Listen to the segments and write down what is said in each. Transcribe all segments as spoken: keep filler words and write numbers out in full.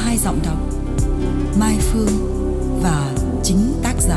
hai giọng đọc, Mai Phương và chính tác giả.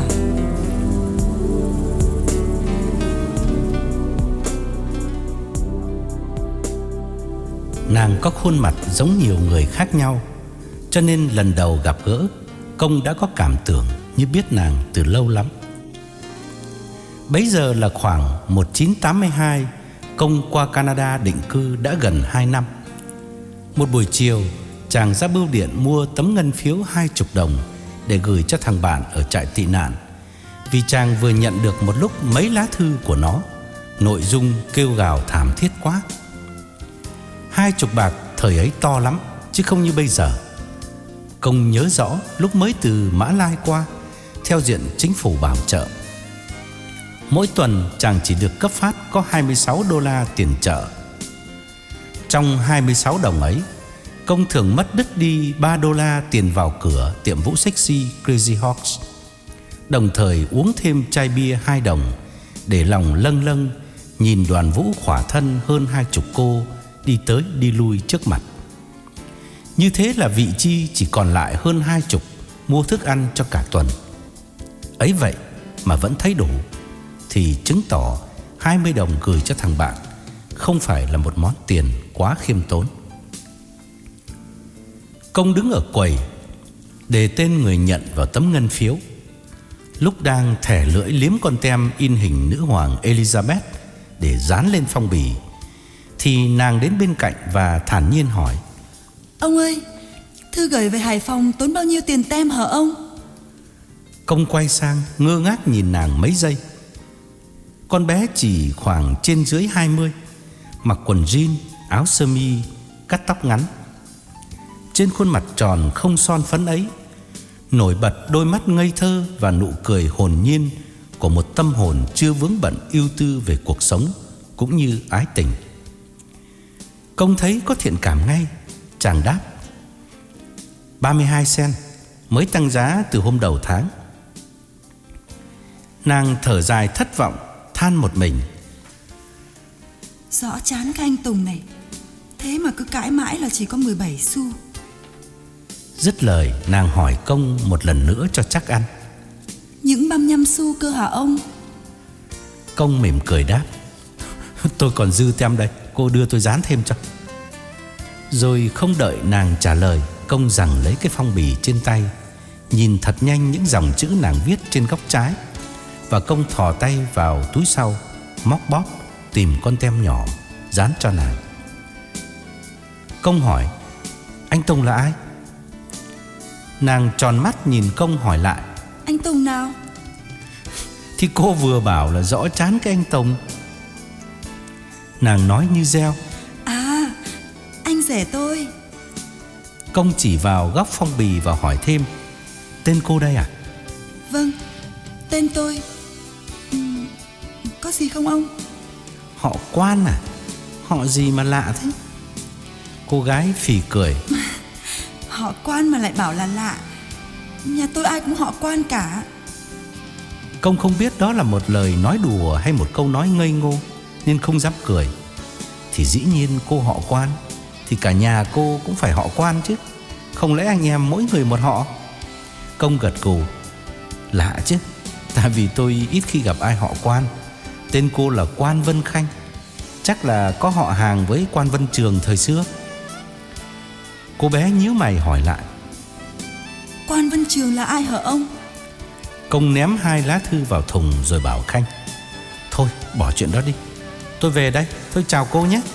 Nàng có khuôn mặt giống nhiều người khác nhau, cho nên lần đầu gặp gỡ, Công đã có cảm tưởng như biết nàng từ lâu lắm. Bấy giờ là khoảng một nghìn chín trăm tám mươi hai, Công qua Canada định cư đã gần hai năm. Một buổi chiều, chàng ra bưu điện mua tấm ngân phiếu hai chục đồng để gửi cho thằng bạn ở trại tị nạn, vì chàng vừa nhận được một lúc mấy lá thư của nó, nội dung kêu gào thảm thiết quá. Hai chục bạc thời ấy to lắm, chứ không như bây giờ. Công nhớ rõ lúc mới từ Mã Lai qua, theo diện chính phủ bảo trợ, mỗi tuần chàng chỉ được cấp phát có hai mươi sáu đô la tiền trợ. Trong hai mươi sáu đồng ấy, Công thường mất đứt đi ba đô la tiền vào cửa tiệm vũ sexy Crazy Horse, đồng thời uống thêm chai bia hai đồng để lòng lâng lâng nhìn đoàn vũ khỏa thân hơn hai chục cô đi tới đi lui trước mặt. Như thế là vị chi chỉ còn lại hơn hai chục mua thức ăn cho cả tuần. Ấy vậy mà vẫn thấy đủ, thì chứng tỏ hai mươi đồng gửi cho thằng bạn không phải là một món tiền quá khiêm tốn. Công đứng ở quầy, đề tên người nhận vào tấm ngân phiếu. Lúc đang thẻ lưỡi liếm con tem in hình nữ hoàng Elizabeth để dán lên phong bì, thì nàng đến bên cạnh và thản nhiên hỏi: Ông ơi, thư gửi về Hải Phòng tốn bao nhiêu tiền tem hả ông? Công quay sang ngơ ngác nhìn nàng mấy giây. Con bé chỉ khoảng trên dưới hai mươi, mặc quần jean, áo sơ mi, cắt tóc ngắn. Trên khuôn mặt tròn không son phấn ấy, nổi bật đôi mắt ngây thơ và nụ cười hồn nhiên của một tâm hồn chưa vướng bận ưu tư về cuộc sống cũng như ái tình. Công thấy có thiện cảm ngay, chàng đáp: ba mươi hai sen, mới tăng giá từ hôm đầu tháng. Nàng thở dài thất vọng, than một mình: Rõ chán cái anh Tùng này, thế mà cứ cãi mãi là chỉ có mười bảy xu. Dứt lời, nàng hỏi Công một lần nữa cho chắc ăn: Những ba mươi lăm xu cơ hả ông? Công mỉm cười đáp: Tôi còn dư tem đây, cô đưa tôi dán thêm cho. Rồi không đợi nàng trả lời, Công giằng lấy cái phong bì trên tay, nhìn thật nhanh những dòng chữ nàng viết trên góc trái, và Công thò tay vào túi sau, móc bóp tìm con tem nhỏ dán cho nàng. Công hỏi: Anh Tùng là ai? Nàng tròn mắt nhìn Công hỏi lại: Anh Tùng nào? Thì cô vừa bảo là rõ chán cái anh Tùng. Nàng nói như reo: À, anh rể tôi. Công chỉ vào góc phong bì và hỏi thêm: Tên cô đây à? Vâng, tên tôi. ừ, Có gì không ông? Họ Quan à? Họ gì mà lạ thế? Cô gái phì cười: Họ Quan mà lại bảo là lạ, nhà tôi ai cũng họ Quan cả. Công không biết đó là một lời nói đùa hay một câu nói ngây ngô, nên không dám cười. Thì dĩ nhiên cô họ Quan, thì cả nhà cô cũng phải họ Quan chứ, không lẽ anh em mỗi người một họ? Công gật gù: Lạ chứ, tại vì tôi ít khi gặp ai họ Quan. Tên cô là Quan Vân Khanh, chắc là có họ hàng với Quan Vân Trường thời xưa. Cô bé nhíu mày hỏi lại: Quan Vân Trường là ai hả ông? Công ném hai lá thư vào thùng rồi bảo Khanh: Thôi bỏ chuyện đó đi, tôi về đây, tôi chào cô nhé.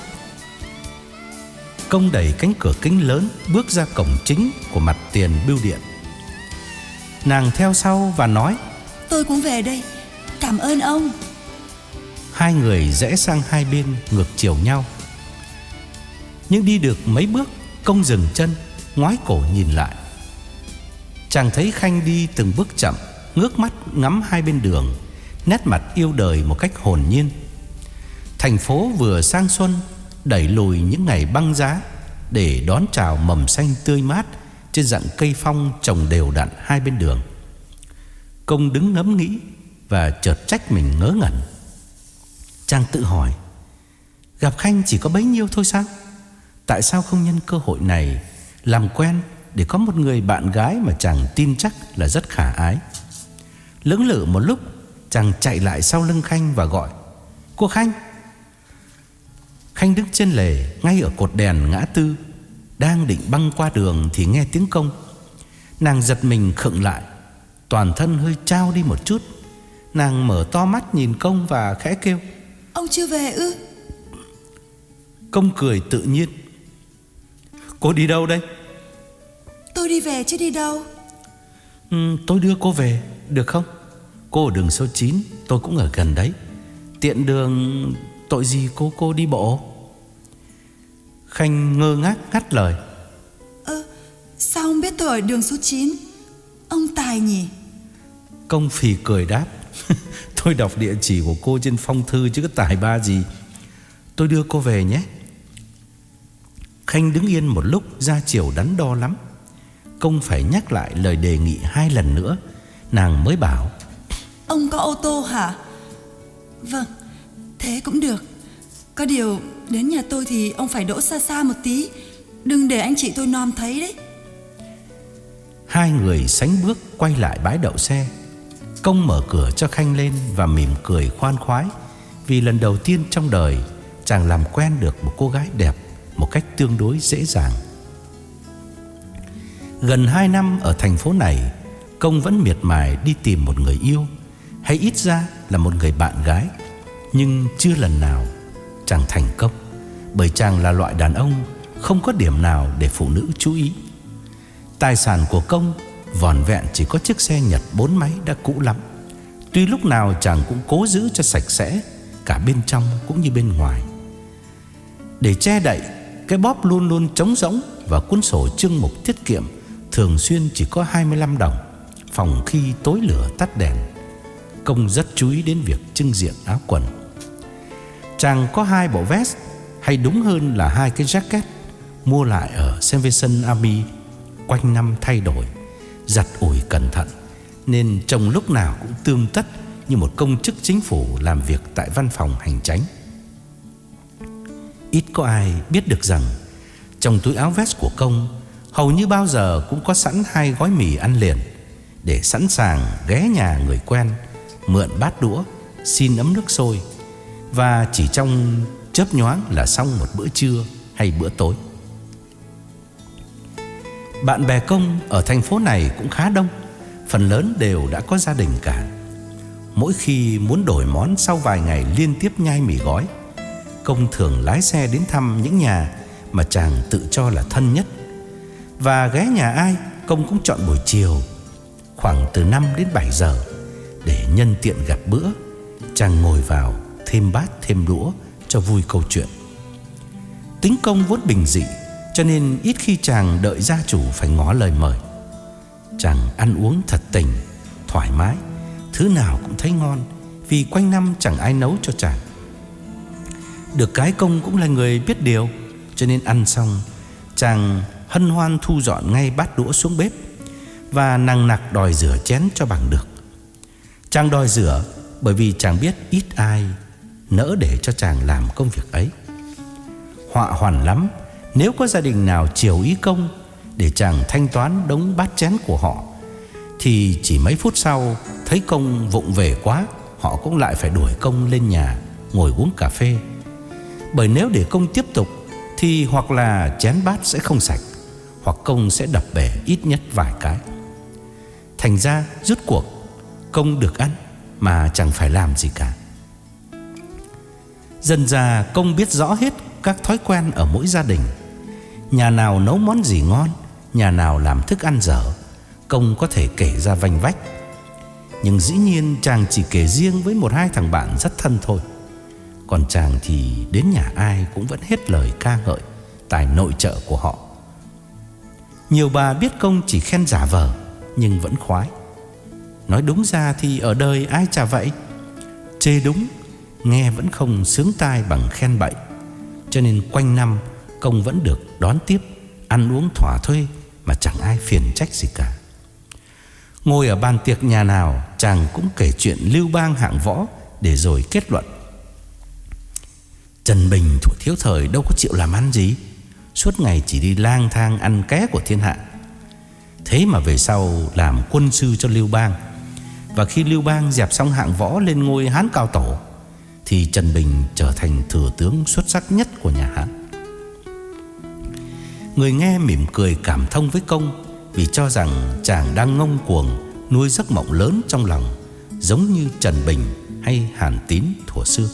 Công đẩy cánh cửa kính lớn bước ra cổng chính của mặt tiền bưu điện. Nàng theo sau và nói: Tôi cũng về đây, cảm ơn ông. Hai người rẽ sang hai bên ngược chiều nhau. Nhưng đi được mấy bước, Công dừng chân, ngoái cổ nhìn lại. Chàng thấy Khanh đi từng bước chậm, ngước mắt ngắm hai bên đường, nét mặt yêu đời một cách hồn nhiên. Thành phố vừa sang xuân, đẩy lùi những ngày băng giá để đón chào mầm xanh tươi mát trên rặng cây phong trồng đều đặn hai bên đường. Công đứng ngẫm nghĩ và chợt trách mình ngớ ngẩn. Chàng tự hỏi: Gặp Khanh chỉ có bấy nhiêu thôi sao? Tại sao không nhân cơ hội này làm quen để có một người bạn gái mà chàng tin chắc là rất khả ái. Lưỡng lự một lúc, chàng chạy lại sau lưng Khanh và gọi: "Cô Khanh!" Khanh đứng trên lề ngay ở cột đèn ngã tư, đang định băng qua đường thì nghe tiếng Công. Nàng giật mình khựng lại, toàn thân hơi trao đi một chút. Nàng mở to mắt nhìn Công và khẽ kêu: "Ông chưa về ư?" Công cười tự nhiên: "Cô đi đâu đây?" "Tôi đi về chứ đi đâu." ừ, "Tôi đưa cô về, được không? Cô ở đường số chín, tôi cũng ở gần đấy. Tiện đường, tội gì cô cô đi bộ?" Khanh ngơ ngác ngắt lời: "Ơ, sao ông biết tôi ở đường số chín? Ông tài nhỉ?" Công phì cười đáp: "Tôi đọc địa chỉ của cô trên phong thư chứ có tài ba gì. Tôi đưa cô về nhé." Khanh đứng yên một lúc, ra chiều đắn đo lắm. Công phải nhắc lại lời đề nghị hai lần nữa, nàng mới bảo: "Ông có ô tô hả?" "Vâng, thế cũng được. Có điều đến nhà tôi thì ông phải đỗ xa xa một tí, đừng để anh chị tôi nom thấy đấy." Hai người sánh bước quay lại bãi đậu xe. Công mở cửa cho Khanh lên và mỉm cười khoan khoái, vì lần đầu tiên trong đời chàng làm quen được một cô gái đẹp một cách tương đối dễ dàng. Gần hai năm ở thành phố này, Công vẫn miệt mài đi tìm một người yêu, hay ít ra là một người bạn gái. Nhưng chưa lần nào chàng thành công, bởi chàng là loại đàn ông không có điểm nào để phụ nữ chú ý. Tài sản của Công vỏn vẹn chỉ có chiếc xe Nhật bốn máy đã cũ lắm. Tuy lúc nào chàng cũng cố giữ cho sạch sẽ, cả bên trong cũng như bên ngoài. Để che đậy, cái bóp luôn luôn trống rỗng và cuốn sổ chương mục tiết kiệm thường xuyên chỉ có hai mươi lăm đồng, phòng khi tối lửa tắt đèn. Công rất chú ý đến việc trưng diện áo quần. Chàng có hai bộ vest, hay đúng hơn là hai cái jacket, mua lại ở Salvation Army, quanh năm thay đổi, giặt ủi cẩn thận, nên trông lúc nào cũng tươm tất như một công chức chính phủ làm việc tại văn phòng hành chánh. Ít có ai biết được rằng trong túi áo vest của Công hầu như bao giờ cũng có sẵn hai gói mì ăn liền, để sẵn sàng ghé nhà người quen, mượn bát đũa, xin ấm nước sôi, và chỉ trong chớp nhoáng là xong một bữa trưa hay bữa tối. Bạn bè Công ở thành phố này cũng khá đông, phần lớn đều đã có gia đình cả. Mỗi khi muốn đổi món sau vài ngày liên tiếp nhai mì gói, Công thường lái xe đến thăm những nhà mà chàng tự cho là thân nhất. Và ghé nhà ai, Công cũng chọn buổi chiều, khoảng từ năm đến bảy giờ, để nhân tiện gặp bữa, chàng ngồi vào thêm bát thêm đũa cho vui câu chuyện. Tính Công vốn bình dị, cho nên ít khi chàng đợi gia chủ phải ngỏ lời mời. Chàng ăn uống thật tình, thoải mái, thứ nào cũng thấy ngon, vì quanh năm chẳng ai nấu cho chàng. Được cái Công cũng là người biết điều, cho nên ăn xong chàng hân hoan thu dọn ngay bát đũa xuống bếp, và nằng nặc đòi rửa chén cho bằng được. Chàng đòi rửa bởi vì chàng biết ít ai nỡ để cho chàng làm công việc ấy. Họa hoàn lắm nếu có gia đình nào chiều ý Công để chàng thanh toán đống bát chén của họ, thì chỉ mấy phút sau thấy Công vụng về quá, họ cũng lại phải đuổi Công lên nhà ngồi uống cà phê. Bởi nếu để Công tiếp tục thì hoặc là chén bát sẽ không sạch, hoặc Công sẽ đập bể ít nhất vài cái. Thành ra rút cuộc Công được ăn mà chẳng phải làm gì cả. Dần dà Công biết rõ hết các thói quen ở mỗi gia đình. Nhà nào nấu món gì ngon, nhà nào làm thức ăn dở, Công có thể kể ra vanh vách. Nhưng dĩ nhiên chàng chỉ kể riêng với một hai thằng bạn rất thân thôi. Còn chàng thì đến nhà ai cũng vẫn hết lời ca ngợi tài nội trợ của họ. Nhiều bà biết Công chỉ khen giả vờ, nhưng vẫn khoái. Nói đúng ra thì ở đời ai chả vậy. Chê đúng, nghe vẫn không sướng tai bằng khen bậy. Cho nên quanh năm Công vẫn được đón tiếp, ăn uống thỏa thuê, mà chẳng ai phiền trách gì cả. Ngồi ở bàn tiệc nhà nào, chàng cũng kể chuyện lưu bang hạng võ, để rồi kết luận: Trần Bình thuở thiếu thời đâu có chịu làm ăn gì, suốt ngày chỉ đi lang thang ăn ké của thiên hạ. Thế mà về sau làm quân sư cho Lưu Bang. Và khi Lưu Bang dẹp xong hạng võ lên ngôi Hán cao tổ, thì Trần Bình trở thành thừa tướng xuất sắc nhất của nhà Hán. Người nghe mỉm cười cảm thông với Công, vì cho rằng chàng đang ngông cuồng nuôi giấc mộng lớn trong lòng, giống như Trần Bình hay Hàn Tín thuở xưa.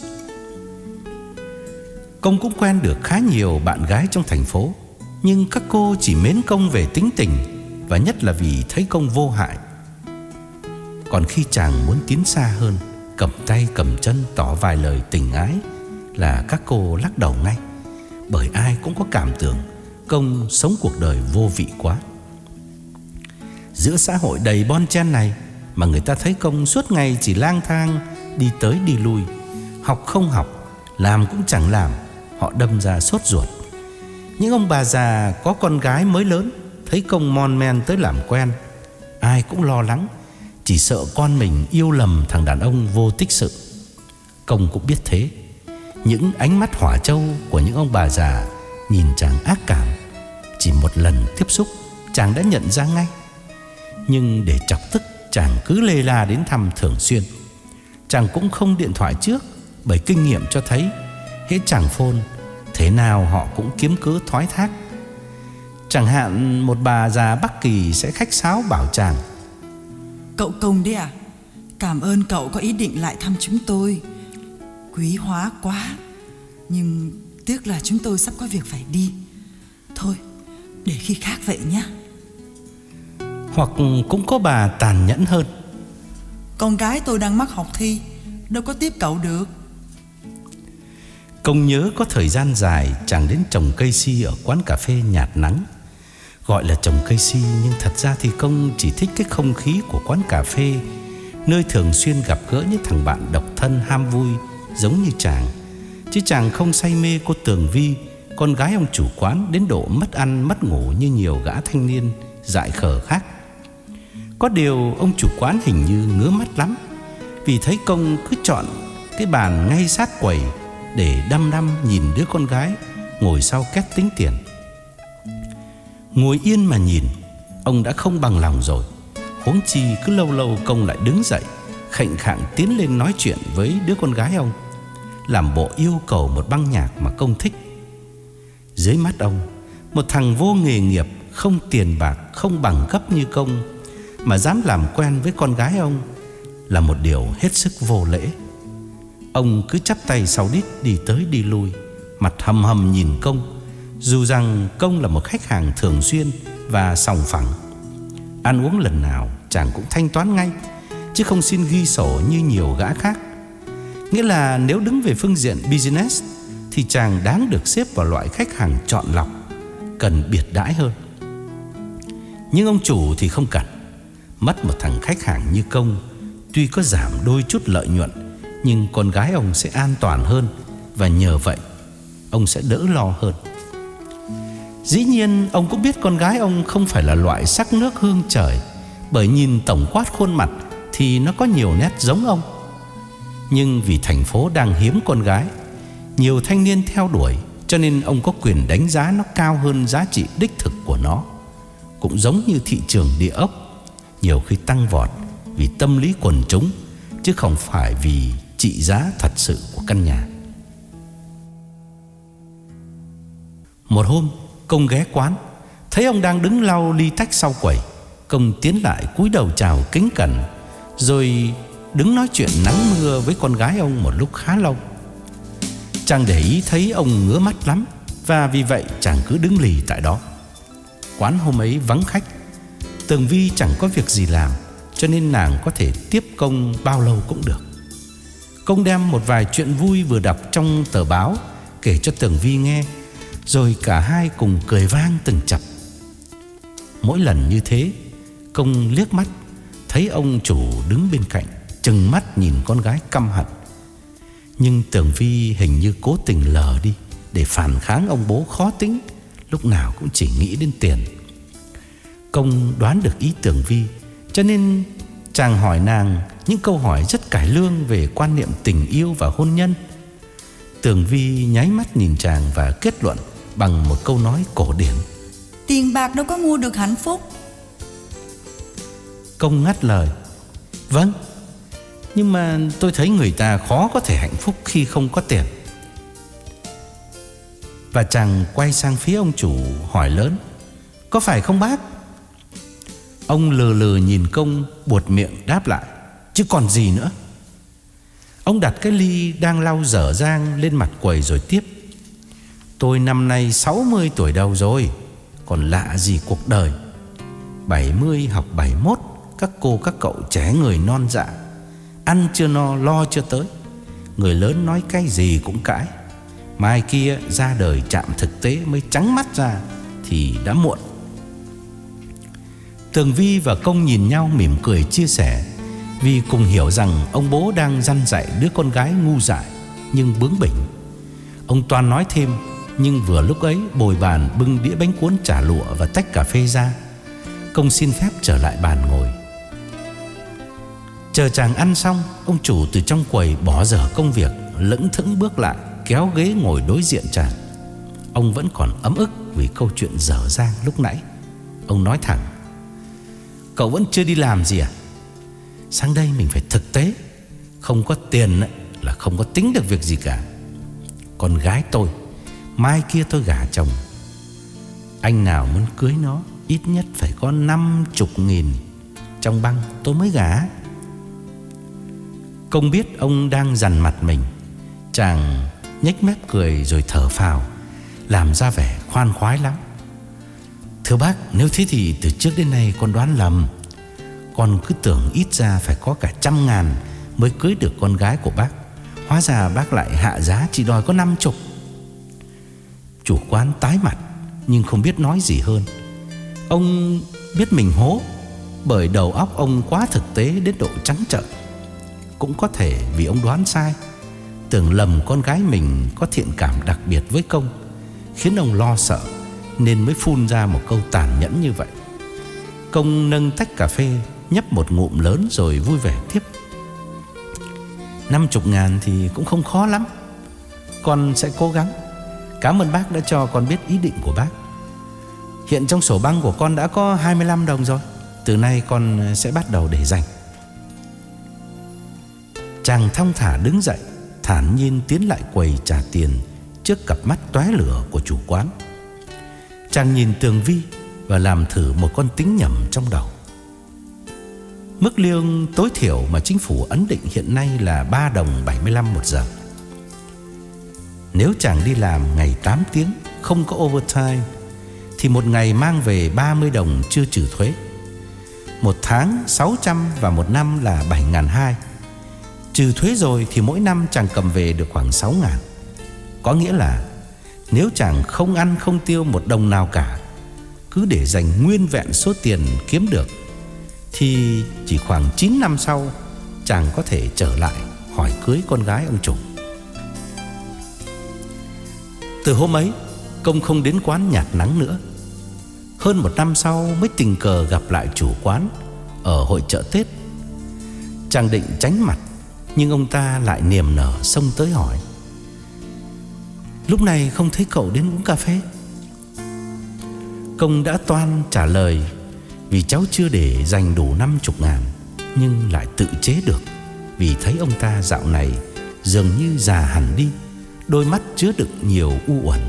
Công cũng quen được khá nhiều bạn gái trong thành phố, nhưng các cô chỉ mến Công về tính tình, và nhất là vì thấy Công vô hại. Còn khi chàng muốn tiến xa hơn, cầm tay cầm chân tỏ vài lời tình ái, là các cô lắc đầu ngay, bởi ai cũng có cảm tưởng Công sống cuộc đời vô vị quá. Giữa xã hội đầy bon chen này mà người ta thấy Công suốt ngày chỉ lang thang đi tới đi lui, học không học, làm cũng chẳng làm, họ đâm ra sốt ruột. Những ông bà già có con gái mới lớn thấy Công mon men tới làm quen, ai cũng lo lắng, chỉ sợ con mình yêu lầm thằng đàn ông vô tích sự. Công cũng biết thế. Những ánh mắt hỏa trâu của những ông bà già nhìn chàng ác cảm, chỉ một lần tiếp xúc chàng đã nhận ra ngay. Nhưng để chọc tức, chàng cứ lê la đến thăm thường xuyên. Chàng cũng không điện thoại trước, bởi kinh nghiệm cho thấy hễ chàng phone, thế nào họ cũng kiếm cớ thoái thác. Chẳng hạn một bà già Bắc Kỳ sẽ khách sáo bảo chàng: Cậu Công đấy à? Cảm ơn cậu có ý định lại thăm chúng tôi, quý hóa quá. Nhưng tiếc là chúng tôi sắp có việc phải đi. Thôi, để khi khác vậy nhé. Hoặc cũng có bà tàn nhẫn hơn: Con gái tôi đang mắc học thi, đâu có tiếp cậu được. Công nhớ có thời gian dài chàng đến trồng cây si ở quán cà phê nhạt nắng. Gọi là trồng cây si, nhưng thật ra thì Công chỉ thích cái không khí của quán cà phê, nơi thường xuyên gặp gỡ những thằng bạn độc thân ham vui giống như chàng. Chứ chàng không say mê cô Tường Vi, con gái ông chủ quán, đến độ mất ăn mất ngủ như nhiều gã thanh niên dại khờ khác. Có điều ông chủ quán hình như ngứa mắt lắm, vì thấy Công cứ chọn cái bàn ngay sát quầy để đăm đăm nhìn đứa con gái ngồi sau két tính tiền. Ngồi yên mà nhìn, ông đã không bằng lòng rồi, huống chi cứ lâu lâu Công lại đứng dậy khệnh khạng tiến lên nói chuyện với đứa con gái ông, làm bộ yêu cầu một băng nhạc mà Công thích. Dưới mắt ông, một thằng vô nghề nghiệp, không tiền bạc, không bằng cấp như Công mà dám làm quen với con gái ông là một điều hết sức vô lễ. Ông cứ chắp tay sau đít đi tới đi lui, mặt hầm hầm nhìn Công, dù rằng Công là một khách hàng thường xuyên và sòng phẳng. Ăn uống lần nào chàng cũng thanh toán ngay, chứ không xin ghi sổ như nhiều gã khác. Nghĩa là nếu đứng về phương diện business thì chàng đáng được xếp vào loại khách hàng chọn lọc, cần biệt đãi hơn. Nhưng ông chủ thì không cần. Mất một thằng khách hàng như Công, tuy có giảm đôi chút lợi nhuận, nhưng con gái ông sẽ an toàn hơn, và nhờ vậy ông sẽ đỡ lo hơn. Dĩ nhiên ông cũng biết con gái ông không phải là loại sắc nước hương trời, bởi nhìn tổng quát khuôn mặt thì nó có nhiều nét giống ông. Nhưng vì thành phố đang hiếm con gái, nhiều thanh niên theo đuổi, cho nên ông có quyền đánh giá nó cao hơn giá trị đích thực của nó. Cũng giống như thị trường địa ốc, nhiều khi tăng vọt vì tâm lý quần chúng, chứ không phải vì trị giá thật sự của căn nhà. Một hôm, Công ghé quán, thấy ông đang đứng lau ly tách sau quầy. Công tiến lại cúi đầu chào kính cẩn, rồi đứng nói chuyện nắng mưa với con gái ông một lúc khá lâu. Chàng để ý thấy ông ngứa mắt lắm, và vì vậy chàng cứ đứng lì tại đó. Quán hôm ấy vắng khách, Tường Vi chẳng có việc gì làm, cho nên nàng có thể tiếp Công bao lâu cũng được. Công đem một vài chuyện vui vừa đọc trong tờ báo kể cho Tường Vi nghe, rồi cả hai cùng cười vang từng chập. Mỗi lần như thế, Công liếc mắt thấy ông chủ đứng bên cạnh, trừng mắt nhìn con gái căm hận. Nhưng Tường Vi hình như cố tình lờ đi, để phản kháng ông bố khó tính, lúc nào cũng chỉ nghĩ đến tiền. Công đoán được ý Tường Vi, cho nên chàng hỏi nàng những câu hỏi rất cải lương về quan niệm tình yêu và hôn nhân. Tường Vi nháy mắt nhìn chàng và kết luận bằng một câu nói cổ điển: Tiền bạc đâu có mua được hạnh phúc. Công ngắt lời: Vâng, nhưng mà tôi thấy người ta khó có thể hạnh phúc khi không có tiền. Và chàng quay sang phía ông chủ hỏi lớn: Có phải không bác? Ông lừ lừ nhìn Công, buột miệng đáp lại: Chứ còn gì nữa. Ông đặt cái ly đang lau dở dang lên mặt quầy rồi tiếp: Tôi năm nay sáu mươi tuổi đầu rồi, còn lạ gì cuộc đời. Bảy mươi học bảy mốt, các cô các cậu trẻ người non dạ, ăn chưa no lo chưa tới. Người lớn nói cái gì cũng cãi. Mai kia ra đời chạm thực tế mới trắng mắt ra thì đã muộn. Tường Vi và Công nhìn nhau mỉm cười chia sẻ, vì cùng hiểu rằng ông bố đang dăn dạy đứa con gái ngu dại nhưng bướng bỉnh. Ông Toan nói thêm, nhưng vừa lúc ấy bồi bàn bưng đĩa bánh cuốn chả lụa và tách cà phê ra. Công xin phép trở lại bàn ngồi. Chờ chàng ăn xong, ông chủ từ trong quầy bỏ dở công việc, lững thững bước lại, kéo ghế ngồi đối diện chàng. Ông vẫn còn ấm ức vì câu chuyện dở dang lúc nãy. Ông nói thẳng: Cậu vẫn chưa đi làm gì à? Sang đây mình phải thực tế. Không có tiền là không có tính được việc gì cả. Con gái tôi, mai kia tôi gả chồng. Anh nào muốn cưới nó ít nhất phải có năm chục nghìn trong băng tôi mới gả. Công biết ông đang dằn mặt mình. Chàng nhếch mép cười rồi thở phào, làm ra vẻ khoan khoái lắm. Thưa bác, nếu thế thì từ trước đến nay con đoán lầm. Con cứ tưởng ít ra phải có cả trăm ngàn mới cưới được con gái của bác. Hóa ra bác lại hạ giá chỉ đòi có năm chục. Chủ quán tái mặt nhưng không biết nói gì hơn. Ông biết mình hố, bởi đầu óc ông quá thực tế đến độ trắng trợn. Cũng có thể vì ông đoán sai, tưởng lầm con gái mình có thiện cảm đặc biệt với Công, khiến ông lo sợ nên mới phun ra một câu tàn nhẫn như vậy. Công nâng tách cà phê, nhấp một ngụm lớn rồi vui vẻ tiếp: Năm chục ngàn thì cũng không khó lắm. Con sẽ cố gắng. Cảm ơn bác đã cho con biết ý định của bác. Hiện trong sổ băng của con đã có hai mươi lăm đồng rồi. Từ nay con sẽ bắt đầu để dành. Chàng thong thả đứng dậy, thản nhiên tiến lại quầy trả tiền trước cặp mắt tóe lửa của chủ quán. Chàng nhìn Tường Vi và làm thử một con tính nhẩm trong đầu. Mức lương tối thiểu mà chính phủ ấn định hiện nay là ba đồng bảy mươi lăm một giờ. Nếu chàng đi làm ngày tám tiếng, không có overtime, thì một ngày mang về ba mươi đồng chưa trừ thuế. Một tháng sáu trăm và một năm là bảy nghìn hai trăm. Trừ thuế rồi thì mỗi năm chàng cầm về được khoảng sáu nghìn. Có nghĩa là nếu chàng không ăn không tiêu một đồng nào cả, cứ để dành nguyên vẹn số tiền kiếm được, thì chỉ khoảng chín năm sau chàng có thể trở lại hỏi cưới con gái ông chủ. Từ hôm ấy, Công không đến quán nhạt nắng nữa. Hơn một năm sau mới tình cờ gặp lại chủ quán ở hội chợ Tết. Chàng định tránh mặt, nhưng ông ta lại niềm nở xông tới hỏi: Lúc này không thấy cậu đến uống cà phê? Công đã toan trả lời vì cháu chưa để dành đủ năm chục ngàn, nhưng lại tự chế được vì thấy ông ta dạo này dường như già hẳn đi, đôi mắt chứa đựng nhiều u uẩn.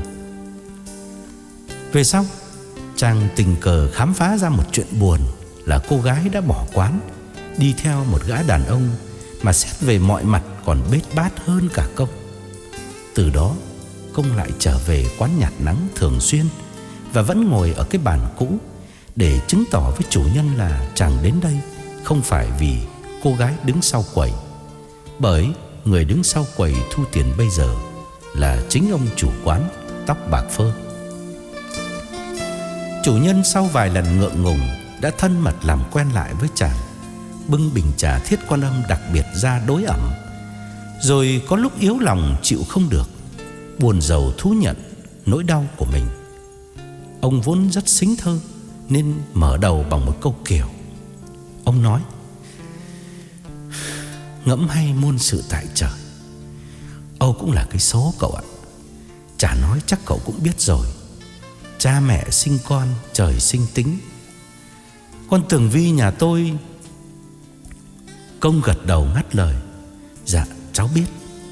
Về sau, chàng tình cờ khám phá ra một chuyện buồn là cô gái đã bỏ quán, đi theo một gã đàn ông mà xét về mọi mặt còn bết bát hơn cả Công. Từ đó, Công lại trở về quán nhạt nắng thường xuyên và vẫn ngồi ở cái bàn cũ để chứng tỏ với chủ nhân là chàng đến đây không phải vì cô gái đứng sau quầy, bởi người đứng sau quầy thu tiền bây giờ là chính ông chủ quán tóc bạc phơ. Chủ nhân sau vài lần ngượng ngùng đã thân mật làm quen lại với chàng, bưng bình trà Thiết Quan Âm đặc biệt ra đối ẩm. Rồi có lúc yếu lòng chịu không được, buồn rầu thú nhận nỗi đau của mình. Ông vốn rất xính thơ nên mở đầu bằng một câu kiều. Ông nói: Ngẫm hay muôn sự tại trời. Âu cũng là cái số cậu ạ. Chả nói chắc cậu cũng biết rồi. Cha mẹ sinh con, trời sinh tính. Con Tường Vi nhà tôi Công gật đầu ngắt lời: Dạ cháu biết.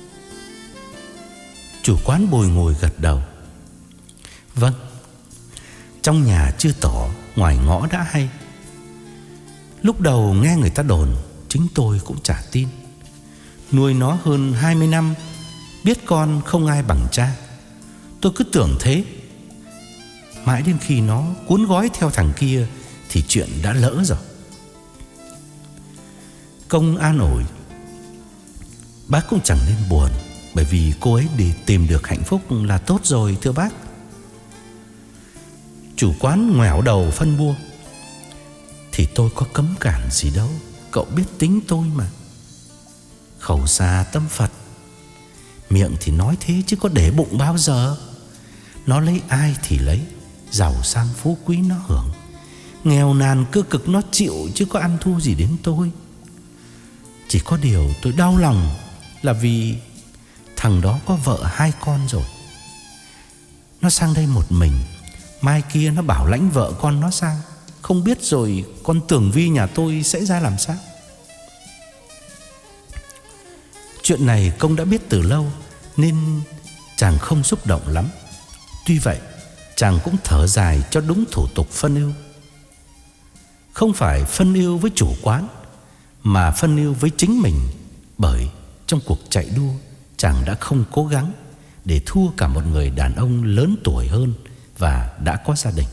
Chủ quán bồi ngồi gật đầu: Vâng. Trong nhà chưa tỏ, ngoài ngõ đã hay. Lúc đầu nghe người ta đồn, chính tôi cũng chả tin. Nuôi nó hơn hai mươi năm, biết con không ai bằng cha. Tôi cứ tưởng thế. Mãi đến khi nó cuốn gói theo thằng kia thì chuyện đã lỡ rồi. Công an ủi: Bác cũng chẳng nên buồn, bởi vì cô ấy để tìm được hạnh phúc là tốt rồi thưa bác. Chủ quán ngoẻo đầu phân bua: Thì tôi có cấm cản gì đâu, cậu biết tính tôi mà. Khẩu xà tâm Phật, miệng thì nói thế chứ có để bụng bao giờ. Nó lấy ai thì lấy, giàu sang phú quý nó hưởng, nghèo nàn cơ cực nó chịu, chứ có ăn thua gì đến tôi. Chỉ có điều tôi đau lòng là vì thằng đó có vợ hai con rồi. Nó sang đây một mình, mai kia nó bảo lãnh vợ con nó sang, không biết rồi con Tường Vi nhà tôi sẽ ra làm sao. Chuyện này Công đã biết từ lâu nên chàng không xúc động lắm. Tuy vậy chàng cũng thở dài cho đúng thủ tục phân ưu. Không phải phân ưu với chủ quán, mà phân ưu với chính mình. Bởi trong cuộc chạy đua, chàng đã không cố gắng để thua cả một người đàn ông lớn tuổi hơn và đã có gia đình.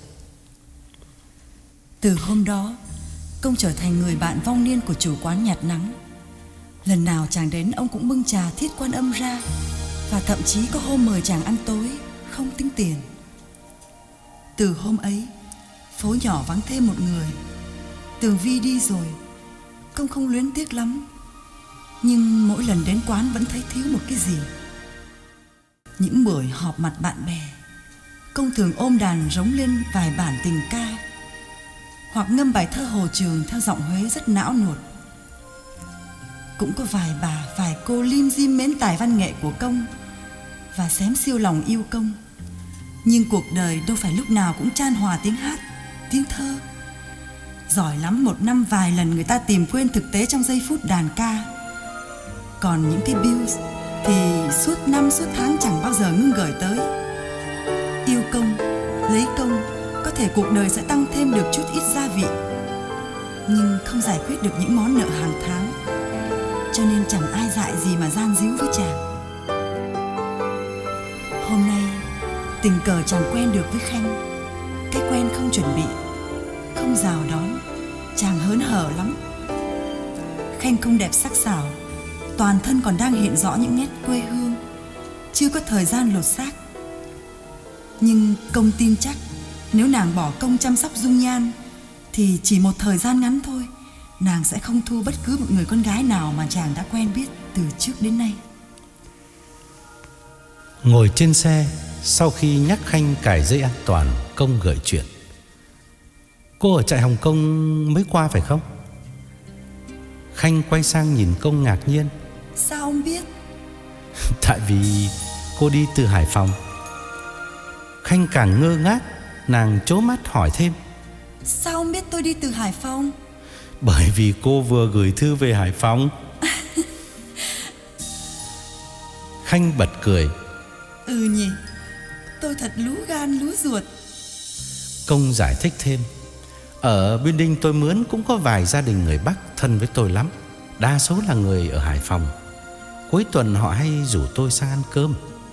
Từ hôm đó, Công trở thành người bạn vong niên của chủ quán nhạt nắng. Lần nào chàng đến, ông cũng bưng trà Thiết Quan Âm ra, và thậm chí có hôm mời chàng ăn tối không tính tiền. Từ hôm ấy, phố nhỏ vắng thêm một người. Tường Vi đi rồi, Công không luyến tiếc lắm, nhưng mỗi lần đến quán vẫn thấy thiếu một cái gì. Những buổi họp mặt bạn bè, Công thường ôm đàn rống lên vài bản tình ca, hoặc ngâm bài thơ Hồ Trường theo giọng Huế rất não nuột. Cũng có vài bà, vài cô lim dim mến tài văn nghệ của Công và xém siêu lòng yêu Công. Nhưng cuộc đời đâu phải lúc nào cũng chan hòa tiếng hát, tiếng thơ. Giỏi lắm một năm vài lần người ta tìm quên thực tế trong giây phút đàn ca. Còn những cái bills thì suốt năm suốt tháng chẳng bao giờ ngưng gửi tới. Yêu Công, lấy Công, có thể cuộc đời sẽ tăng thêm được chút ít gia vị, nhưng không giải quyết được những món nợ hàng tháng. Cho nên chẳng ai dại gì mà gian díu với chàng. Hôm nay tình cờ chàng quen được với Khanh. Cái quen không chuẩn bị, không rào đón, chàng hớn hở lắm. Khanh không đẹp sắc sảo, toàn thân còn đang hiện rõ những nét quê hương, chưa có thời gian lột xác. Nhưng Công tin chắc nếu nàng bỏ công chăm sóc dung nhan thì chỉ một thời gian ngắn thôi, nàng sẽ không thua bất cứ một người con gái nào mà chàng đã quen biết từ trước đến nay. Ngồi trên xe, sau khi nhắc Khanh cài dây an toàn, Công gợi chuyện: Cô ở trại Hồng Kông mới qua phải không? Khanh quay sang nhìn Công ngạc nhiên: Sao ông biết? Tại vì cô đi từ Hải Phòng. Khanh càng ngơ ngác, nàng trố mắt hỏi thêm: Sao ông biết tôi đi từ Hải Phòng? Bởi vì cô vừa gửi thư về Hải Phòng. Khanh bật cười: Ừ nhỉ, tôi thật lú gan lú ruột. Công giải thích thêm: Ở building tôi mướn cũng có vài gia đình người Bắc thân với tôi lắm, đa số là người ở Hải Phòng. Cuối tuần họ hay rủ tôi sang ăn cơm.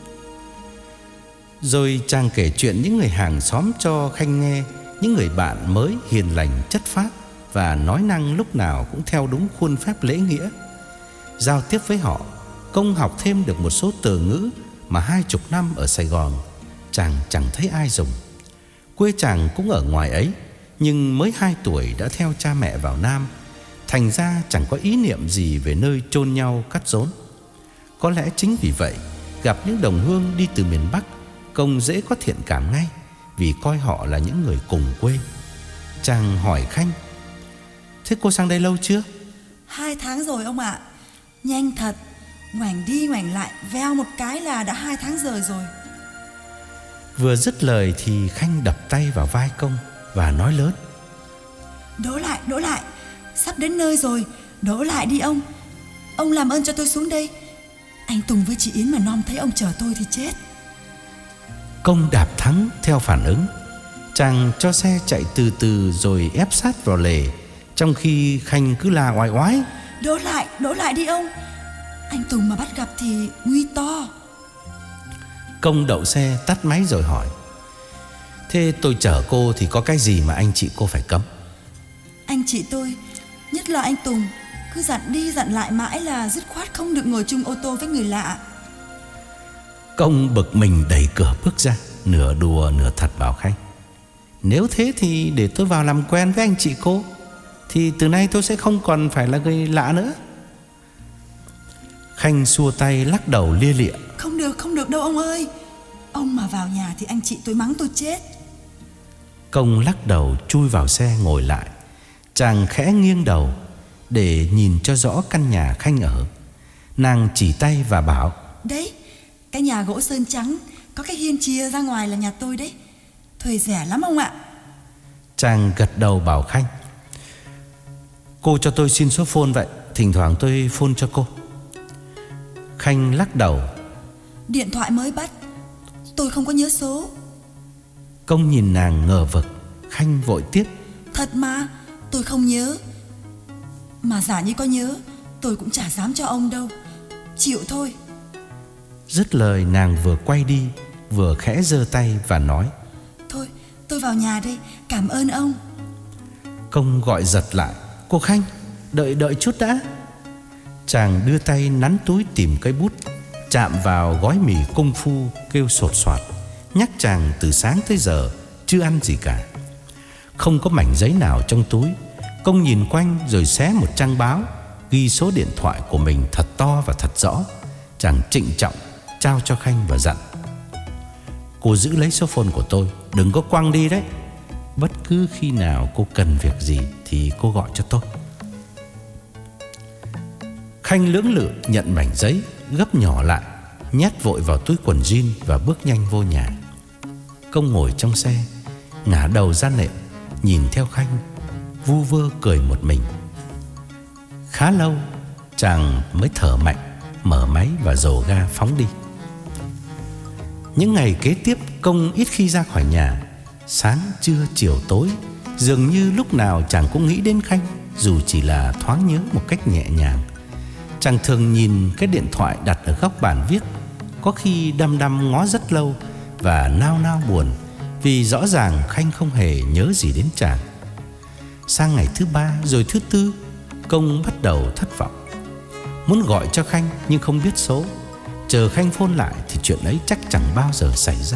Rồi chàng kể chuyện những người hàng xóm cho Khanh nghe, những người bạn mới hiền lành chất phác và nói năng lúc nào cũng theo đúng khuôn phép lễ nghĩa. Giao tiếp với họ, Công học thêm được một số từ ngữ mà hai chục năm ở Sài Gòn chàng chẳng thấy ai dùng. Quê chàng cũng ở ngoài ấy, nhưng mới hai tuổi đã theo cha mẹ vào Nam, thành ra chẳng có ý niệm gì về nơi chôn nhau cắt rốn. Có lẽ chính vì vậy, gặp những đồng hương đi từ miền Bắc, Công dễ có thiện cảm ngay, vì coi họ là những người cùng quê. Chàng hỏi Khanh: Thế cô sang đây lâu chưa? Hai tháng rồi ông ạ. Nhanh thật, ngoảnh đi ngoảnh lại, veo một cái là đã hai tháng rồi rồi. Vừa dứt lời thì Khanh đập tay vào vai Công và nói lớn: Đỗ lại, đỗ lại, sắp đến nơi rồi, Đỗ lại đi ông. Ông làm ơn cho tôi xuống đây. Anh Tùng với chị Yến mà nom thấy ông chờ tôi thì chết. Công đạp thắng theo phản ứng. Chàng cho xe chạy từ từ rồi ép sát vào lề, trong khi Khanh cứ la oai oái: Đỗ lại, đỗ lại đi ông. Anh Tùng mà bắt gặp thì nguy to. Công đậu xe tắt máy rồi hỏi: Thế tôi chở cô thì có cái gì mà anh chị cô phải cấm? Anh chị tôi, nhất là anh Tùng, cứ dặn đi dặn lại mãi là dứt khoát không được ngồi chung ô tô với người lạ. Công bực mình đẩy cửa bước ra, nửa đùa nửa thật bảo Khanh: Nếu thế thì để tôi vào làm quen với anh chị cô, thì từ nay tôi sẽ không còn phải là người lạ nữa. Khanh xua tay lắc đầu lia lịa: Không được, không được đâu ông ơi. Ông mà vào nhà thì anh chị tôi mắng tôi chết. Công lắc đầu chui vào xe ngồi lại. Chàng khẽ nghiêng đầu để nhìn cho rõ căn nhà Khanh ở. Nàng chỉ tay và bảo: Đấy, cái nhà gỗ sơn trắng, có cái hiên chia ra ngoài là nhà tôi đấy. Thuê rẻ lắm ông ạ. Chàng gật đầu bảo Khanh: Cô cho tôi xin số phone vậy, thỉnh thoảng tôi phone cho cô. Khanh lắc đầu: Điện thoại mới bắt, tôi không có nhớ số. Công nhìn nàng ngờ vực. Khanh vội tiếp: Thật mà, tôi không nhớ. Mà giả như có nhớ, tôi cũng chả dám cho ông đâu. Chịu thôi. Dứt lời nàng vừa quay đi, vừa khẽ giơ tay và nói: Thôi, tôi vào nhà đây, cảm ơn ông. Công gọi giật lại: Cô Khanh, đợi đợi chút đã. Chàng đưa tay nắn túi tìm cây bút, chạm vào gói mì công phu kêu sột soạt, nhắc chàng từ sáng tới giờ chưa ăn gì cả. Không có mảnh giấy nào trong túi. Công nhìn quanh rồi xé một trang báo, ghi số điện thoại của mình thật to và thật rõ. Chàng trịnh trọng trao cho Khanh và dặn: Cô giữ lấy số phone của tôi, đừng có quăng đi đấy. Bất cứ khi nào cô cần việc gì thì cô gọi cho tôi. Khanh lưỡng lự nhận mảnh giấy, gấp nhỏ lại, nhét vội vào túi quần jean và bước nhanh vô nhà. Công ngồi trong xe, ngả đầu ra nệm, nhìn theo Khanh, vu vơ cười một mình. Khá lâu chàng mới thở mạnh, mở máy và dồ ga phóng đi. Những ngày kế tiếp Công ít khi ra khỏi nhà. Sáng, trưa, chiều, tối, dường như lúc nào chàng cũng nghĩ đến Khanh, dù chỉ là thoáng nhớ một cách nhẹ nhàng. Chàng thường nhìn cái điện thoại đặt ở góc bàn viết, có khi đăm đăm ngó rất lâu và nao nao buồn, vì rõ ràng Khanh không hề nhớ gì đến chàng. Sang ngày thứ ba rồi thứ tư, Công bắt đầu thất vọng. Muốn gọi cho Khanh nhưng không biết số. Chờ Khanh phone lại thì chuyện ấy chắc chẳng bao giờ xảy ra.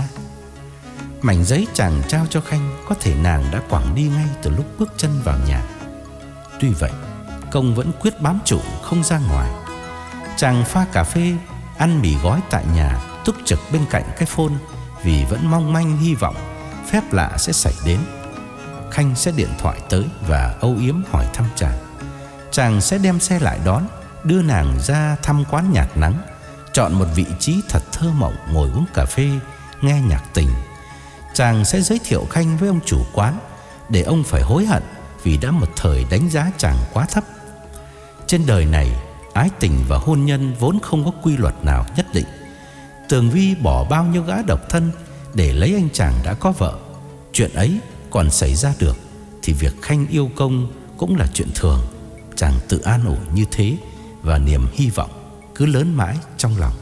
Mảnh giấy chàng trao cho Khanh có thể nàng đã quẳng đi ngay từ lúc bước chân vào nhà. Tuy vậy, Công vẫn quyết bám trụ không ra ngoài. Chàng pha cà phê, ăn mì gói tại nhà, túc trực bên cạnh cái phone, vì vẫn mong manh hy vọng phép lạ sẽ xảy đến. Khanh sẽ điện thoại tới và âu yếm hỏi thăm chàng. Chàng sẽ đem xe lại đón, đưa nàng ra thăm quán nhạc nắng, chọn một vị trí thật thơ mộng ngồi uống cà phê, nghe nhạc tình. Chàng sẽ giới thiệu Khanh với ông chủ quán, để ông phải hối hận vì đã một thời đánh giá chàng quá thấp. Trên đời này, ái tình và hôn nhân vốn không có quy luật nào nhất định. Tường Vi bỏ bao nhiêu gã độc thân để lấy anh chàng đã có vợ. Chuyện ấy còn xảy ra được thì việc Khanh yêu Công cũng là chuyện thường. Chàng tự an ủi như thế, và niềm hy vọng cứ lớn mãi trong lòng.